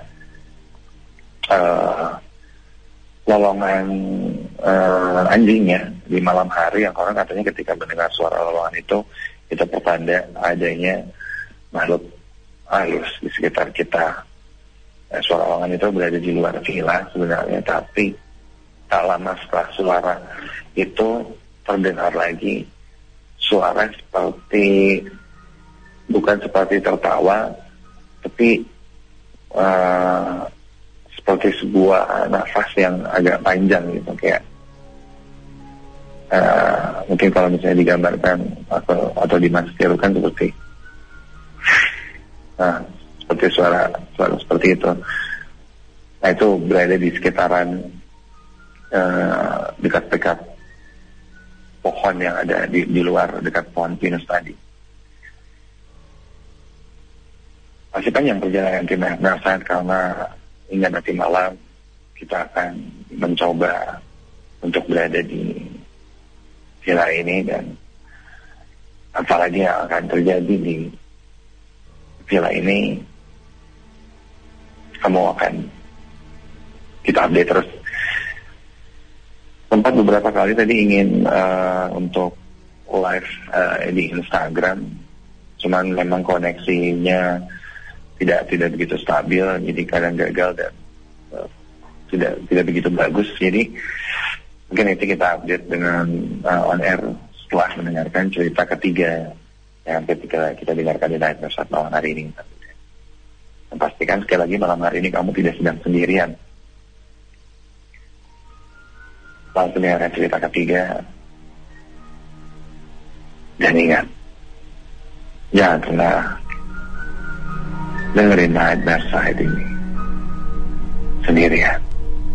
lolongan anjingnya di malam hari, yang orang katanya ketika mendengar suara lolongan itu pertanda adanya makhluk halus di sekitar kita. Suara lolongan itu berada di luar villa sebenarnya, tapi tak lama setelah suara itu terdengar lagi suara seperti, bukan seperti tertawa, tapi seperti sebuah nafas yang agak panjang gitu, kayak mungkin kalau misalnya digambarkan atau dimaksirkan seperti seperti suara seperti itu. Nah, itu berada di sekitaran dekat-dekat pohon yang ada di luar, dekat pohon pinus tadi. Masih panjang perjalanan tim Narsat, karena hingga nanti malam kita akan mencoba untuk berada di villa ini, dan apalagi yang akan terjadi di villa ini kamu akan kita update terus. Sempat beberapa kali tadi ingin untuk live di Instagram, cuman memang koneksinya tidak begitu stabil, jadi kadang gagal dan tidak begitu bagus. Jadi mungkin itu kita update dengan on air setelah mendengarkan cerita ketiga yang ketika kita dengarkan di Night Nurse malam hari ini. Dan pastikan sekali lagi malam hari ini kamu tidak sedang sendirian. Langsung dengarkan cerita ketiga. Dan ingat, jangan pernah dengerin Night Nurse saat ini sendirian.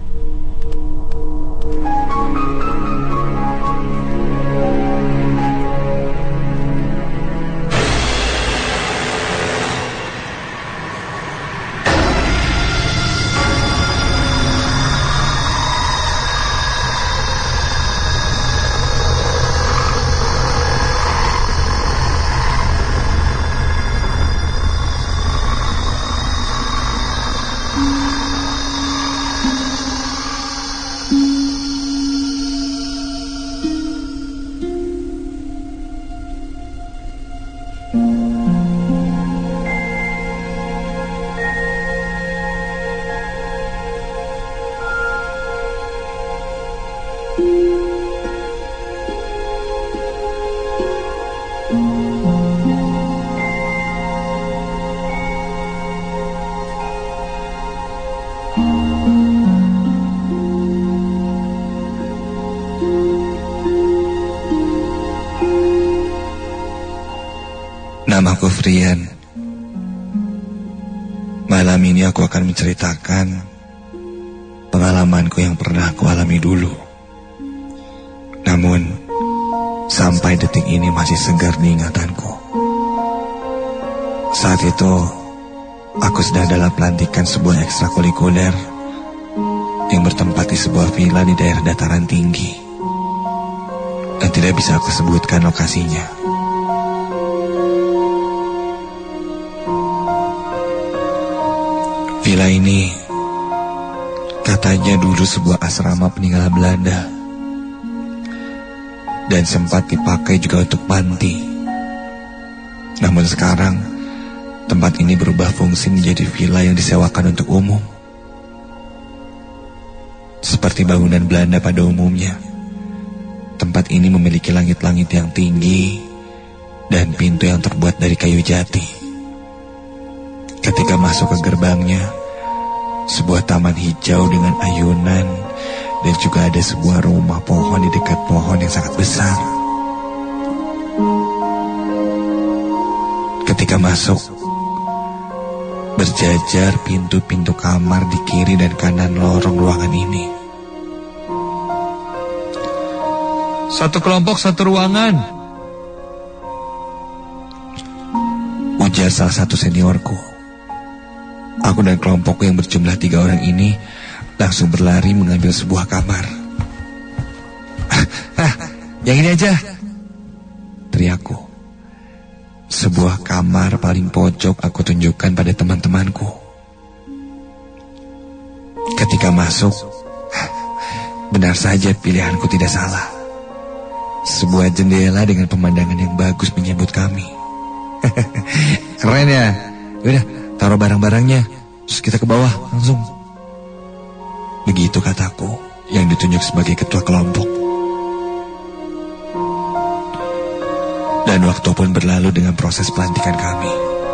Namaku Frian. Malam ini aku akan menceritakan pengalamanku yang pernah aku alami dulu. Namun, sampai detik ini masih segar di ingatanku. Saat itu, aku sedang dalam pelantikan sebuah ekstrakurikuler yang bertempat di sebuah villa di daerah dataran tinggi. Dan tidak bisa aku sebutkan lokasinya. Villa ini katanya dulu sebuah asrama peninggalan Belanda dan sempat dipakai juga untuk panti. Namun sekarang tempat ini berubah fungsi menjadi villa yang disewakan untuk umum. Seperti bangunan Belanda pada umumnya, tempat ini memiliki langit-langit yang tinggi dan pintu yang terbuat dari kayu jati. Ketika masuk ke gerbangnya, sebuah taman hijau dengan ayunan dan juga ada sebuah rumah pohon di dekat pohon yang sangat besar. Ketika masuk, berjajar pintu-pintu kamar di kiri dan kanan lorong ruangan ini. Satu kelompok, satu ruangan, ujar salah satu seniorku. Aku dan kelompokku yang berjumlah 3 orang ini langsung berlari mengambil sebuah kamar. Yang ini aja, teriakku. Sebuah kamar paling pojok aku tunjukkan pada teman-temanku. Ketika masuk, benar saja pilihanku tidak salah. Sebuah jendela dengan pemandangan yang bagus menyambut kami. Keren ya? Yaudah, taruh barang-barangnya, terus kita ke bawah langsung. Begitu kataku yang ditunjuk sebagai ketua kelompok. Dan waktu pun berlalu dengan proses pelantikan kami.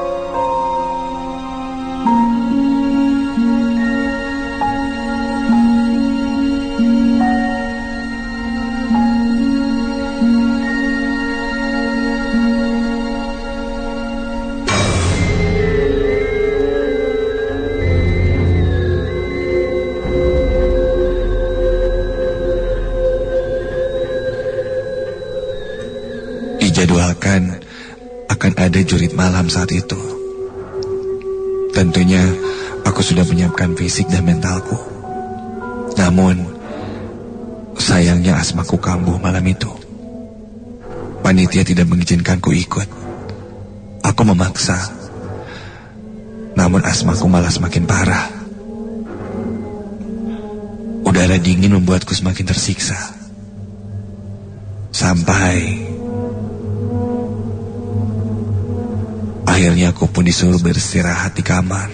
Dijadwalkan akan ada jurit malam saat itu. Tentunya aku sudah menyiapkan fisik dan mentalku. Namun sayangnya asmaku kambuh malam itu. Panitia tidak mengizinkanku ikut. Aku memaksa. Namun asmaku malah semakin parah. Udara dingin membuatku semakin tersiksa. Sampai akhirnya aku pun disuruh beristirahat di kamar.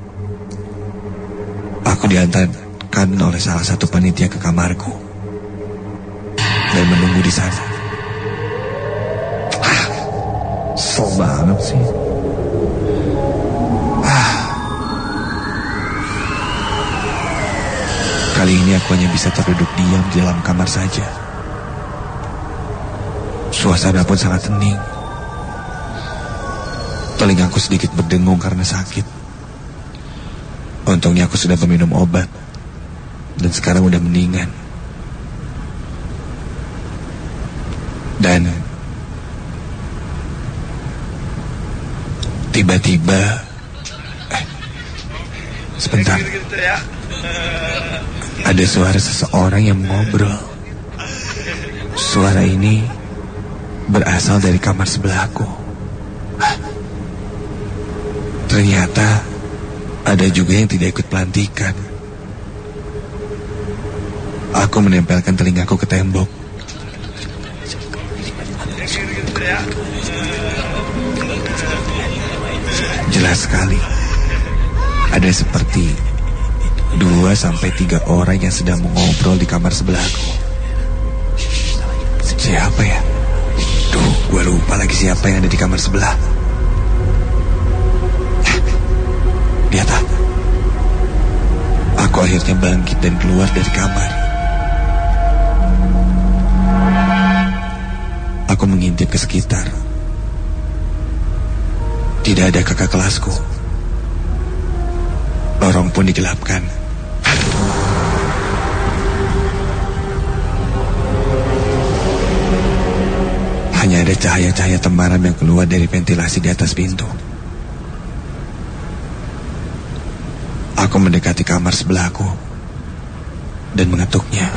Aku diantarkan oleh salah satu panitia ke kamarku dan menunggu di sana. Kesel banget sih. Kali ini aku hanya bisa terduduk diam di dalam kamar saja. Suasana pun sangat hening. Telingaku sedikit berdengung karena sakit. Untungnya aku sudah meminum obat dan sekarang udah mendingan. Dan tiba-tiba sebentar, ada suara seseorang yang mengobrol. Suara ini berasal dari kamar sebelahku. Ternyata ada juga yang tidak ikut pelantikan. Aku menempelkan telingaku ke tembok. Jelas sekali, ada seperti 2-3 orang yang sedang mengobrol di kamar sebelahku. Siapa ya? Duh, gue lupa lagi siapa yang ada di kamar sebelah. Lihat ah. Aku akhirnya bangkit dan keluar dari kamar. Aku mengintip ke sekitar. Tidak ada kakak kelasku. Lorong pun digelapkan. Hanya ada cahaya-cahaya temaram yang keluar dari ventilasi di atas pintu. Aku mendekati kamar sebelahku dan mengetuknya.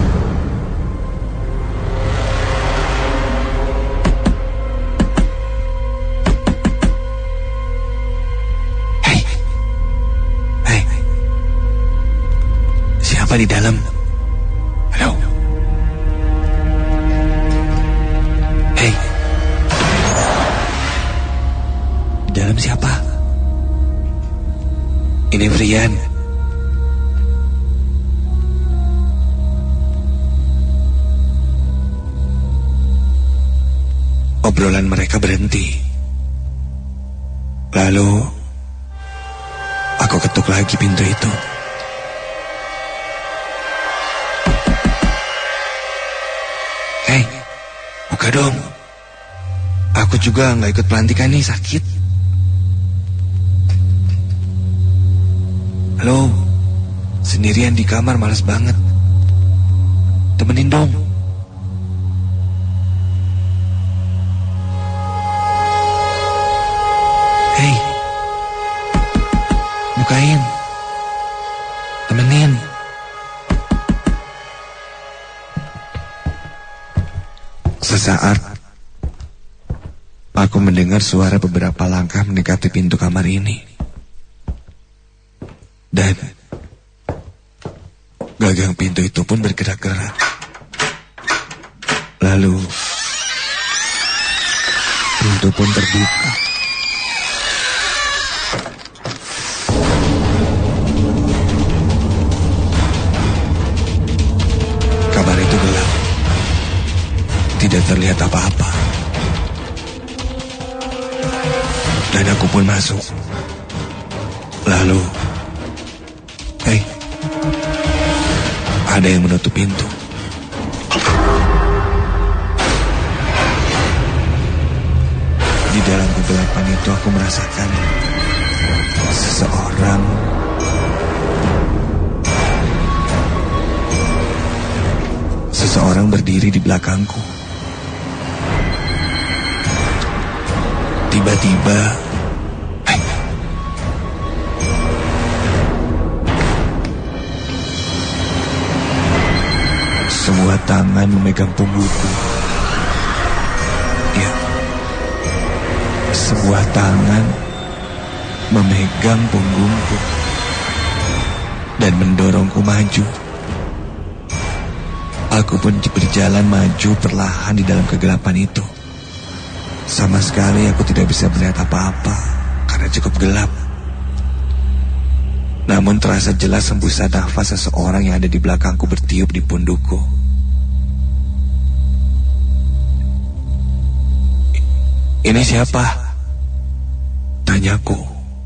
Hei, siapa di dalam? Halo? Hei, di dalam siapa? Ini Brian. Obrolan mereka berhenti. Lalu aku ketuk lagi pintu itu. Hei, buka dong. Aku juga gak ikut pelantikan nih, sakit. Halo, sendirian di kamar malas banget. Temenin dong. Hei, bukain. Temenin. Sesaat, aku mendengar suara beberapa langkah mendekati pintu kamar ini. Dan gagang pintu itu pun bergerak-gerak. Lalu pintu pun terbuka. Kamar itu gelap. Tidak terlihat apa-apa. Dan aku pun masuk. Lalu hei, ada yang menutup pintu. Di dalam kegelapan itu aku merasakan seseorang berdiri di belakangku. Tiba-tiba sebuah tangan memegang punggungku. Ya, sebuah tangan memegang punggungku dan mendorongku maju. Aku pun berjalan maju perlahan di dalam kegelapan itu. Sama sekali aku tidak bisa melihat apa-apa karena cukup gelap. Namun terasa jelas hembusan nafas seseorang yang ada di belakangku bertiup di pundukku. "Ini siapa?" tanyaku.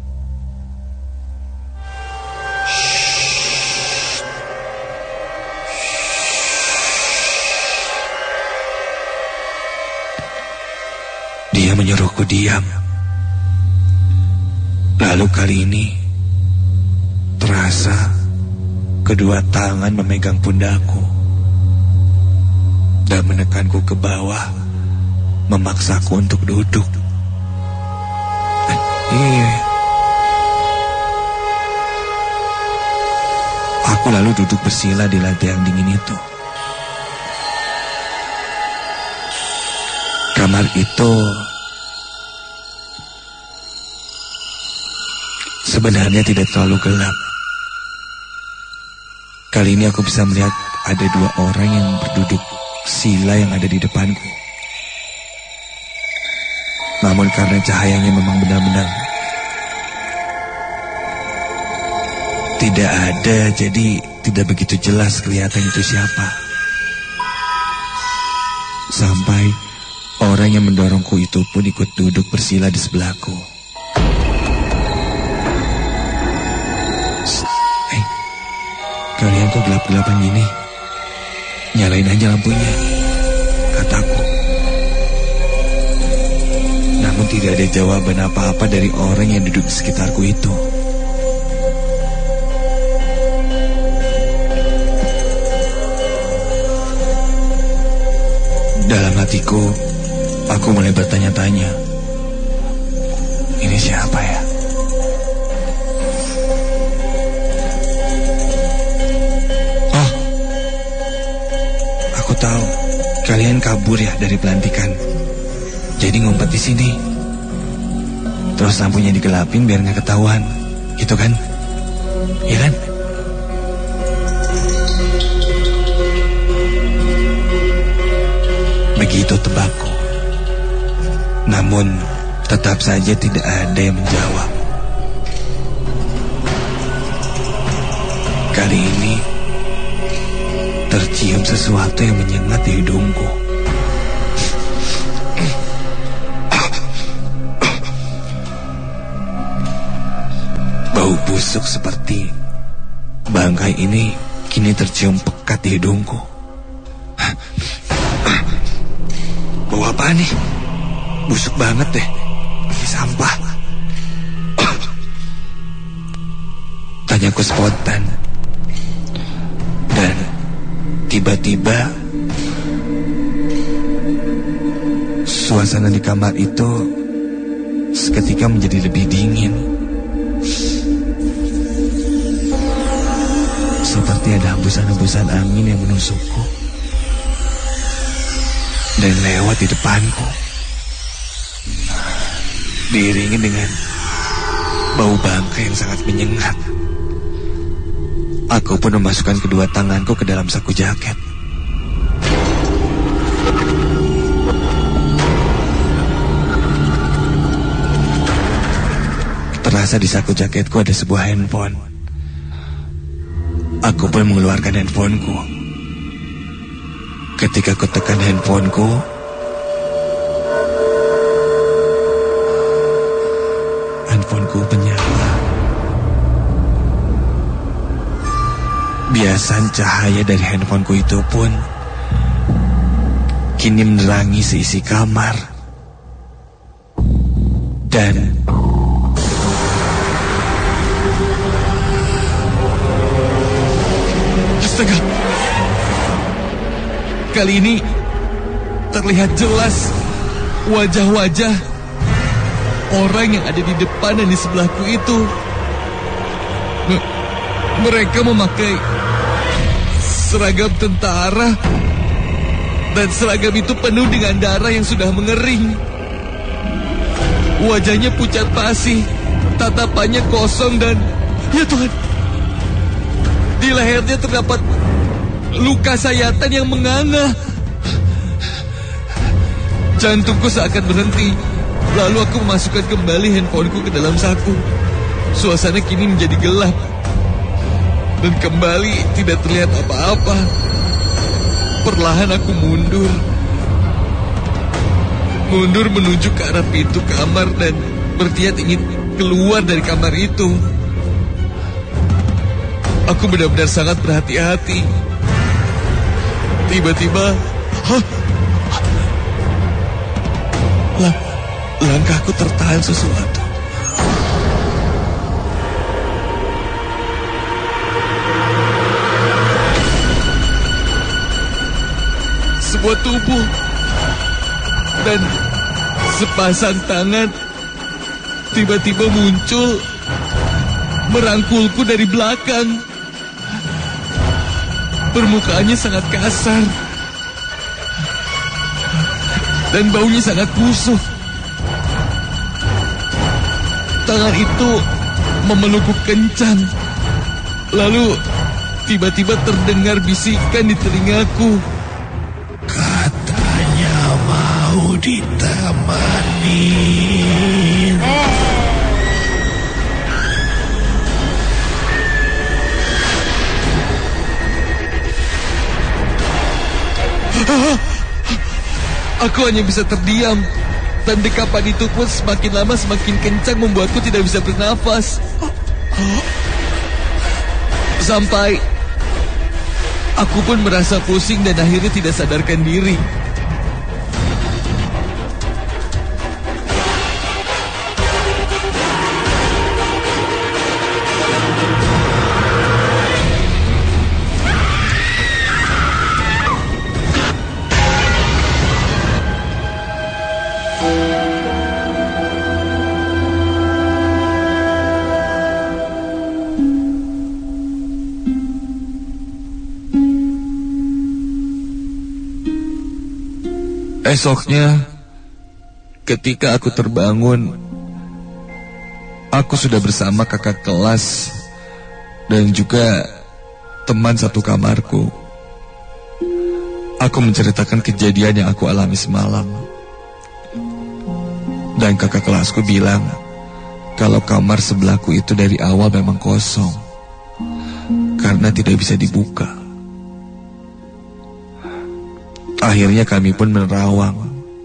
Dia menyuruhku diam. Lalu kali ini terasa kedua tangan memegang pundakku dan menekanku ke bawah, memaksaku untuk duduk. Aku lalu duduk bersila di lantai yang dingin itu. Kamar itu sebenarnya tidak terlalu gelap. Kali ini aku bisa melihat ada dua orang yang berduduk sila yang ada di depanku. Namun karena cahayanya memang benar-benar tidak ada, jadi tidak begitu jelas kelihatan itu siapa. Sampai orang yang mendorongku itu pun ikut duduk bersila di sebelahku. Kalian kok gelap-gelapan gini? Nyalain aja lampunya, kataku. Namun tidak ada jawaban apa-apa dari orang yang duduk di sekitarku itu. Dalam hatiku, aku mulai bertanya-tanya, ini siapa ya? Oh, aku tahu kalian kabur ya dari pelantikan. Jadi ngumpet di sini. Terus lampunya digelapin biar nggak ketahuan, gitu kan? Iya kan? Begitu tebakku. Namun tetap saja tidak ada yang menjawab. Kali ini tercium sesuatu yang menyengat di hidungku. Bau busuk seperti bangkai ini kini tercium pekat di hidungku. Bau apa nih? Busuk banget deh. Pakai sampah. Tanyaku spontan. Dan tiba-tiba suasana di kamar itu seketika menjadi lebih dingin. Seperti ada hembusan-hembusan angin yang menusukku dan lewat di depanku, diiringi dengan bau bangkai yang sangat menyengat. Aku pun memasukkan kedua tanganku ke dalam saku jaket. Terasa di saku jaketku ada sebuah handphone. Aku pun mengeluarkan handphoneku. Ketika ku tekan handphoneku, handphoneku menyala. Biasan cahaya dari handphoneku itu pun kini menerangi seisi kamar. Dan astaga, kali ini terlihat jelas wajah-wajah orang yang ada di depan dan di sebelahku itu. Mereka memakai seragam tentara, dan seragam itu penuh dengan darah yang sudah mengering. Wajahnya pucat pasi, tatapannya kosong dan, ya Tuhan, di lehernya terdapat luka sayatan yang menganga. Jantungku seakan berhenti. Lalu aku memasukkan kembali handphoneku ke dalam saku. Suasana kini menjadi gelap. Dan kembali tidak terlihat apa-apa. Perlahan aku mundur. Mundur menuju ke arah pintu kamar dan berniat ingin keluar dari kamar itu. Aku benar-benar sangat berhati-hati. Tiba-tiba, langkahku tertahan sesuatu. Sebuah tubuh dan sepasang tangan tiba-tiba muncul merangkulku dari belakang. Permukaannya sangat kasar dan baunya sangat busuk. Tangan itu memelukku kencang. Lalu tiba-tiba terdengar bisikan di telingaku. Katanya mau ditemani. Aku hanya bisa terdiam. Dan dekapan itu pun semakin lama semakin kencang membuatku tidak bisa bernafas. Sampai aku pun merasa pusing dan akhirnya tidak sadarkan diri. Esoknya, ketika aku terbangun, aku sudah bersama kakak kelas dan juga teman satu kamarku. Aku menceritakan kejadian yang aku alami semalam. Dan kakak kelasku bilang kalau kamar sebelahku itu dari awal memang kosong karena tidak bisa dibuka. Akhirnya kami pun menerawang.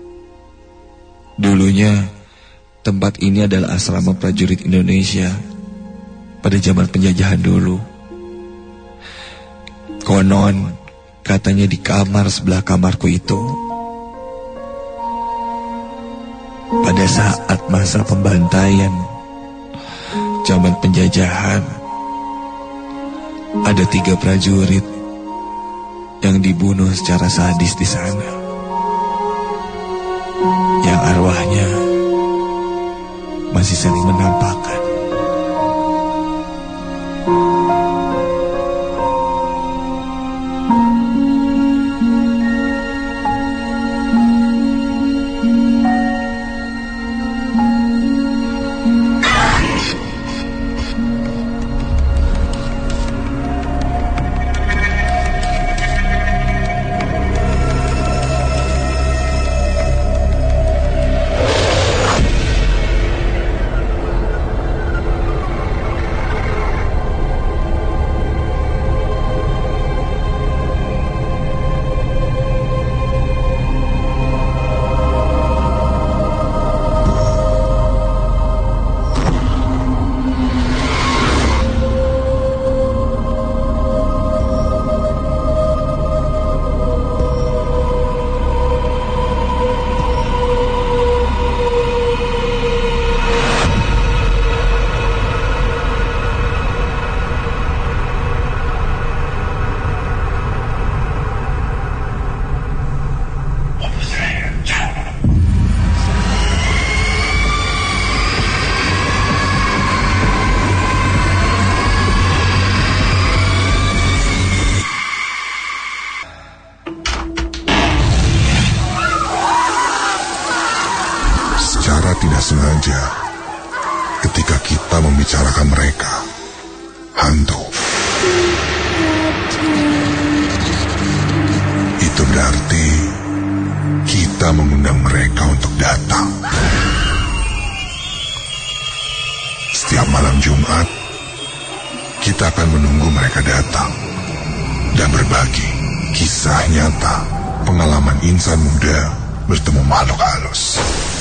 Dulunya tempat ini adalah asrama prajurit Indonesia pada zaman penjajahan dulu. Konon katanya di kamar sebelah kamarku itu, pada saat masa pembantaian zaman penjajahan, ada 3 prajurit yang dibunuh secara sadis di sana, yang arwahnya masih sering menampakkan. Sengaja, ketika kita kita membicarakan mereka, hantu. Itu berarti kita mengundang mereka untuk datang. Setiap malam Jumat, kita akan menunggu mereka datang dan berbagi kisah nyata pengalaman insan muda bertemu makhluk halus.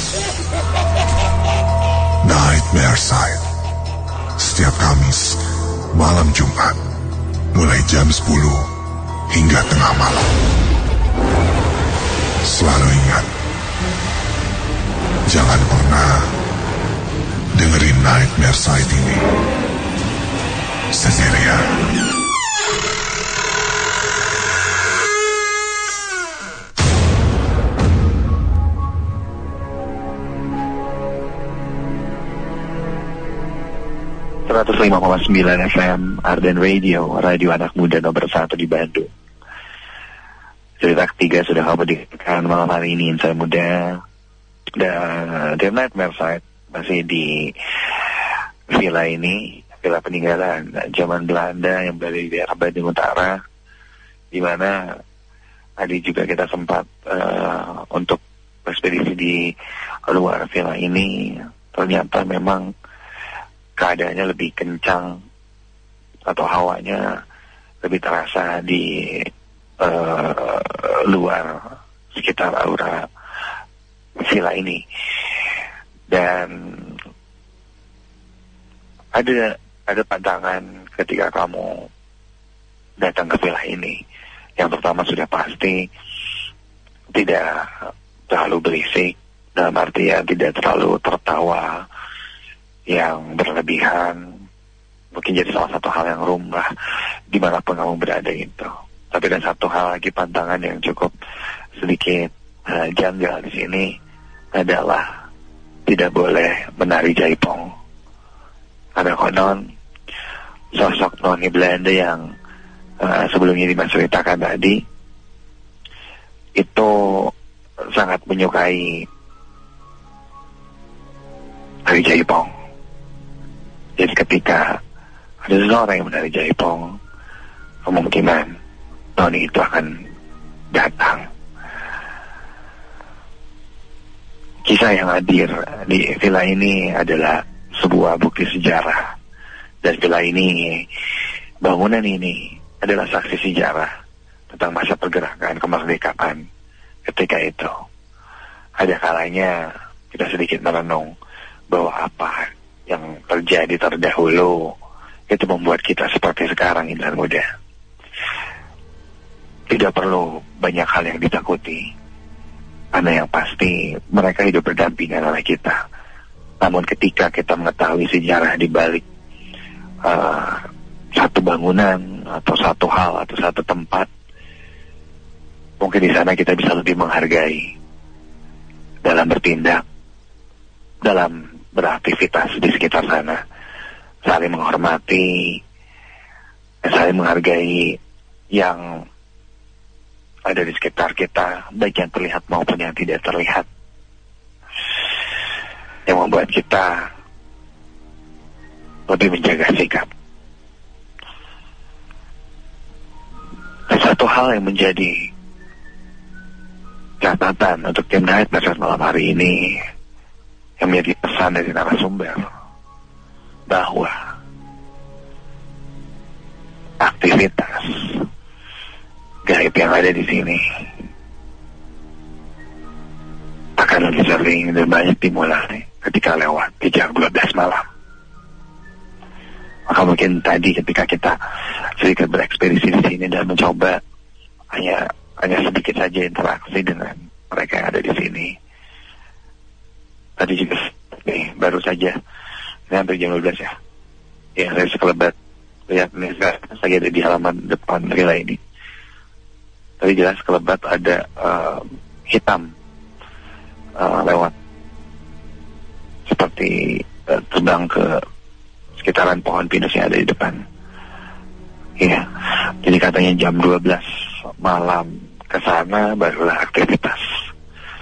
Nightmare Side, setiap Kamis malam Jumat, mulai jam 10 hingga tengah malam. Selalu ingat, jangan pernah dengerin Nightmare Side ini sendirian. FM Arden Radio, radio anak muda nomor 1 di Bandung. Cerita ketiga sudah kamu dengarkan malam hari ini, insan muda. Dan The Nightmare Side masih di villa ini, villa peninggalan zaman Belanda yang berada di daerah Bandung Utara, di mana tadi juga kita sempat untuk ekspedisi di luar villa ini. Ternyata memang keadaannya lebih kencang atau hawanya lebih terasa di luar sekitar aura villa ini. Dan ada pandangan ketika kamu datang ke villa ini. Yang pertama sudah pasti tidak terlalu berisik, dalam artian tidak terlalu tertawa yang berlebihan. Mungkin jadi salah satu hal yang lumrah dimanapun kamu berada itu. Tapi ada satu hal lagi, pantangan yang cukup sedikit janggal di sini adalah tidak boleh menari jaipong. Ada konon sosok noni Belanda yang sebelumnya Dimas ceritakan tadi itu sangat menyukai tari jaipong. Jadi ketika ada seseorang yang menari jaipong, kemungkinan noni itu akan datang. Kisah yang hadir di villa ini adalah sebuah bukti sejarah. Dan villa ini, bangunan ini adalah saksi sejarah tentang masa pergerakan kemerdekaan ketika itu. Ada kalanya kita sedikit merenung bahwa apa yang terjadi terdahulu itu membuat kita seperti sekarang, insan muda. Tidak perlu banyak hal yang ditakuti, karena yang pasti mereka hidup berdampingan oleh kita. Namun ketika kita mengetahui sejarah di balik satu bangunan atau satu hal atau satu tempat, mungkin di sana kita bisa lebih menghargai dalam bertindak, dalam beraktivitas di sekitar sana, saling menghormati, saling menghargai yang ada di sekitar kita, baik yang terlihat maupun yang tidak terlihat, yang membuat kita lebih menjaga sikap. Dan satu hal yang menjadi catatan untuk tim Nightmare malam hari ini, yang menjadi pesan dari narasumber, bahwa aktivitas gaib yang ada di sini akan lebih sering dan banyak dimulai ketika lewat di jam 12 malam. Maka mungkin tadi ketika kita sedikit berekspedisi di sini dan mencoba hanya sedikit saja interaksi dengan mereka yang ada di sini. Tadi juga nih, baru saja ini hampir jam 12 ya. Ya, saya sekelebat lihat nih, saya ada di halaman depan villa ini. Tadi jelas sekelebat ada hitam lewat, seperti terbang ke sekitaran pohon pinus yang ada di depan. Iya, jadi katanya jam 12 malam ke sana barulah aktivitas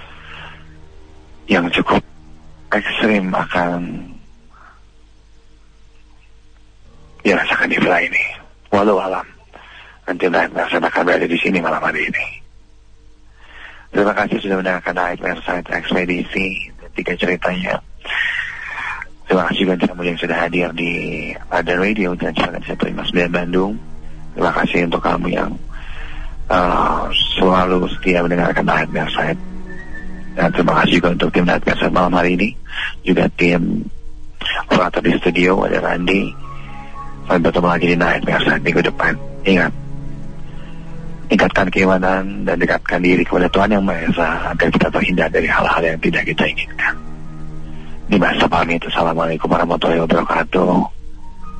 yang cukup ekstrim akan dirasakan di villa ini. Walau alam, nanti Nightmare Side akan berada di sini malam hari ini. Terima kasih sudah mendengarkan Nightmare Side Ekspedisi dan 3 ceritanya. Terima kasih juga teman yang sudah hadir di Ardan Radio dan 159 Bandung. Terima kasih untuk kamu yang selalu setia mendengarkan Nightmare Side. Dan terima kasih juga untuk tim Nightmare Side malam hari ini. Juga tim operator di studio, ada Randy. Sampai bertemu lagi di Nightmare Side minggu depan. Ingat, tingkatkan keimanan dan dekatkan diri kepada Tuhan Yang Maha Esa agar kita terhindar dari hal-hal yang tidak kita inginkan. Di masa pamit, Assalamualaikum warahmatullahi wabarakatuh.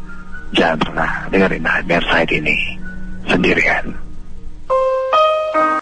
Jangan pernah dengerin Nightmare Side ini sendirian.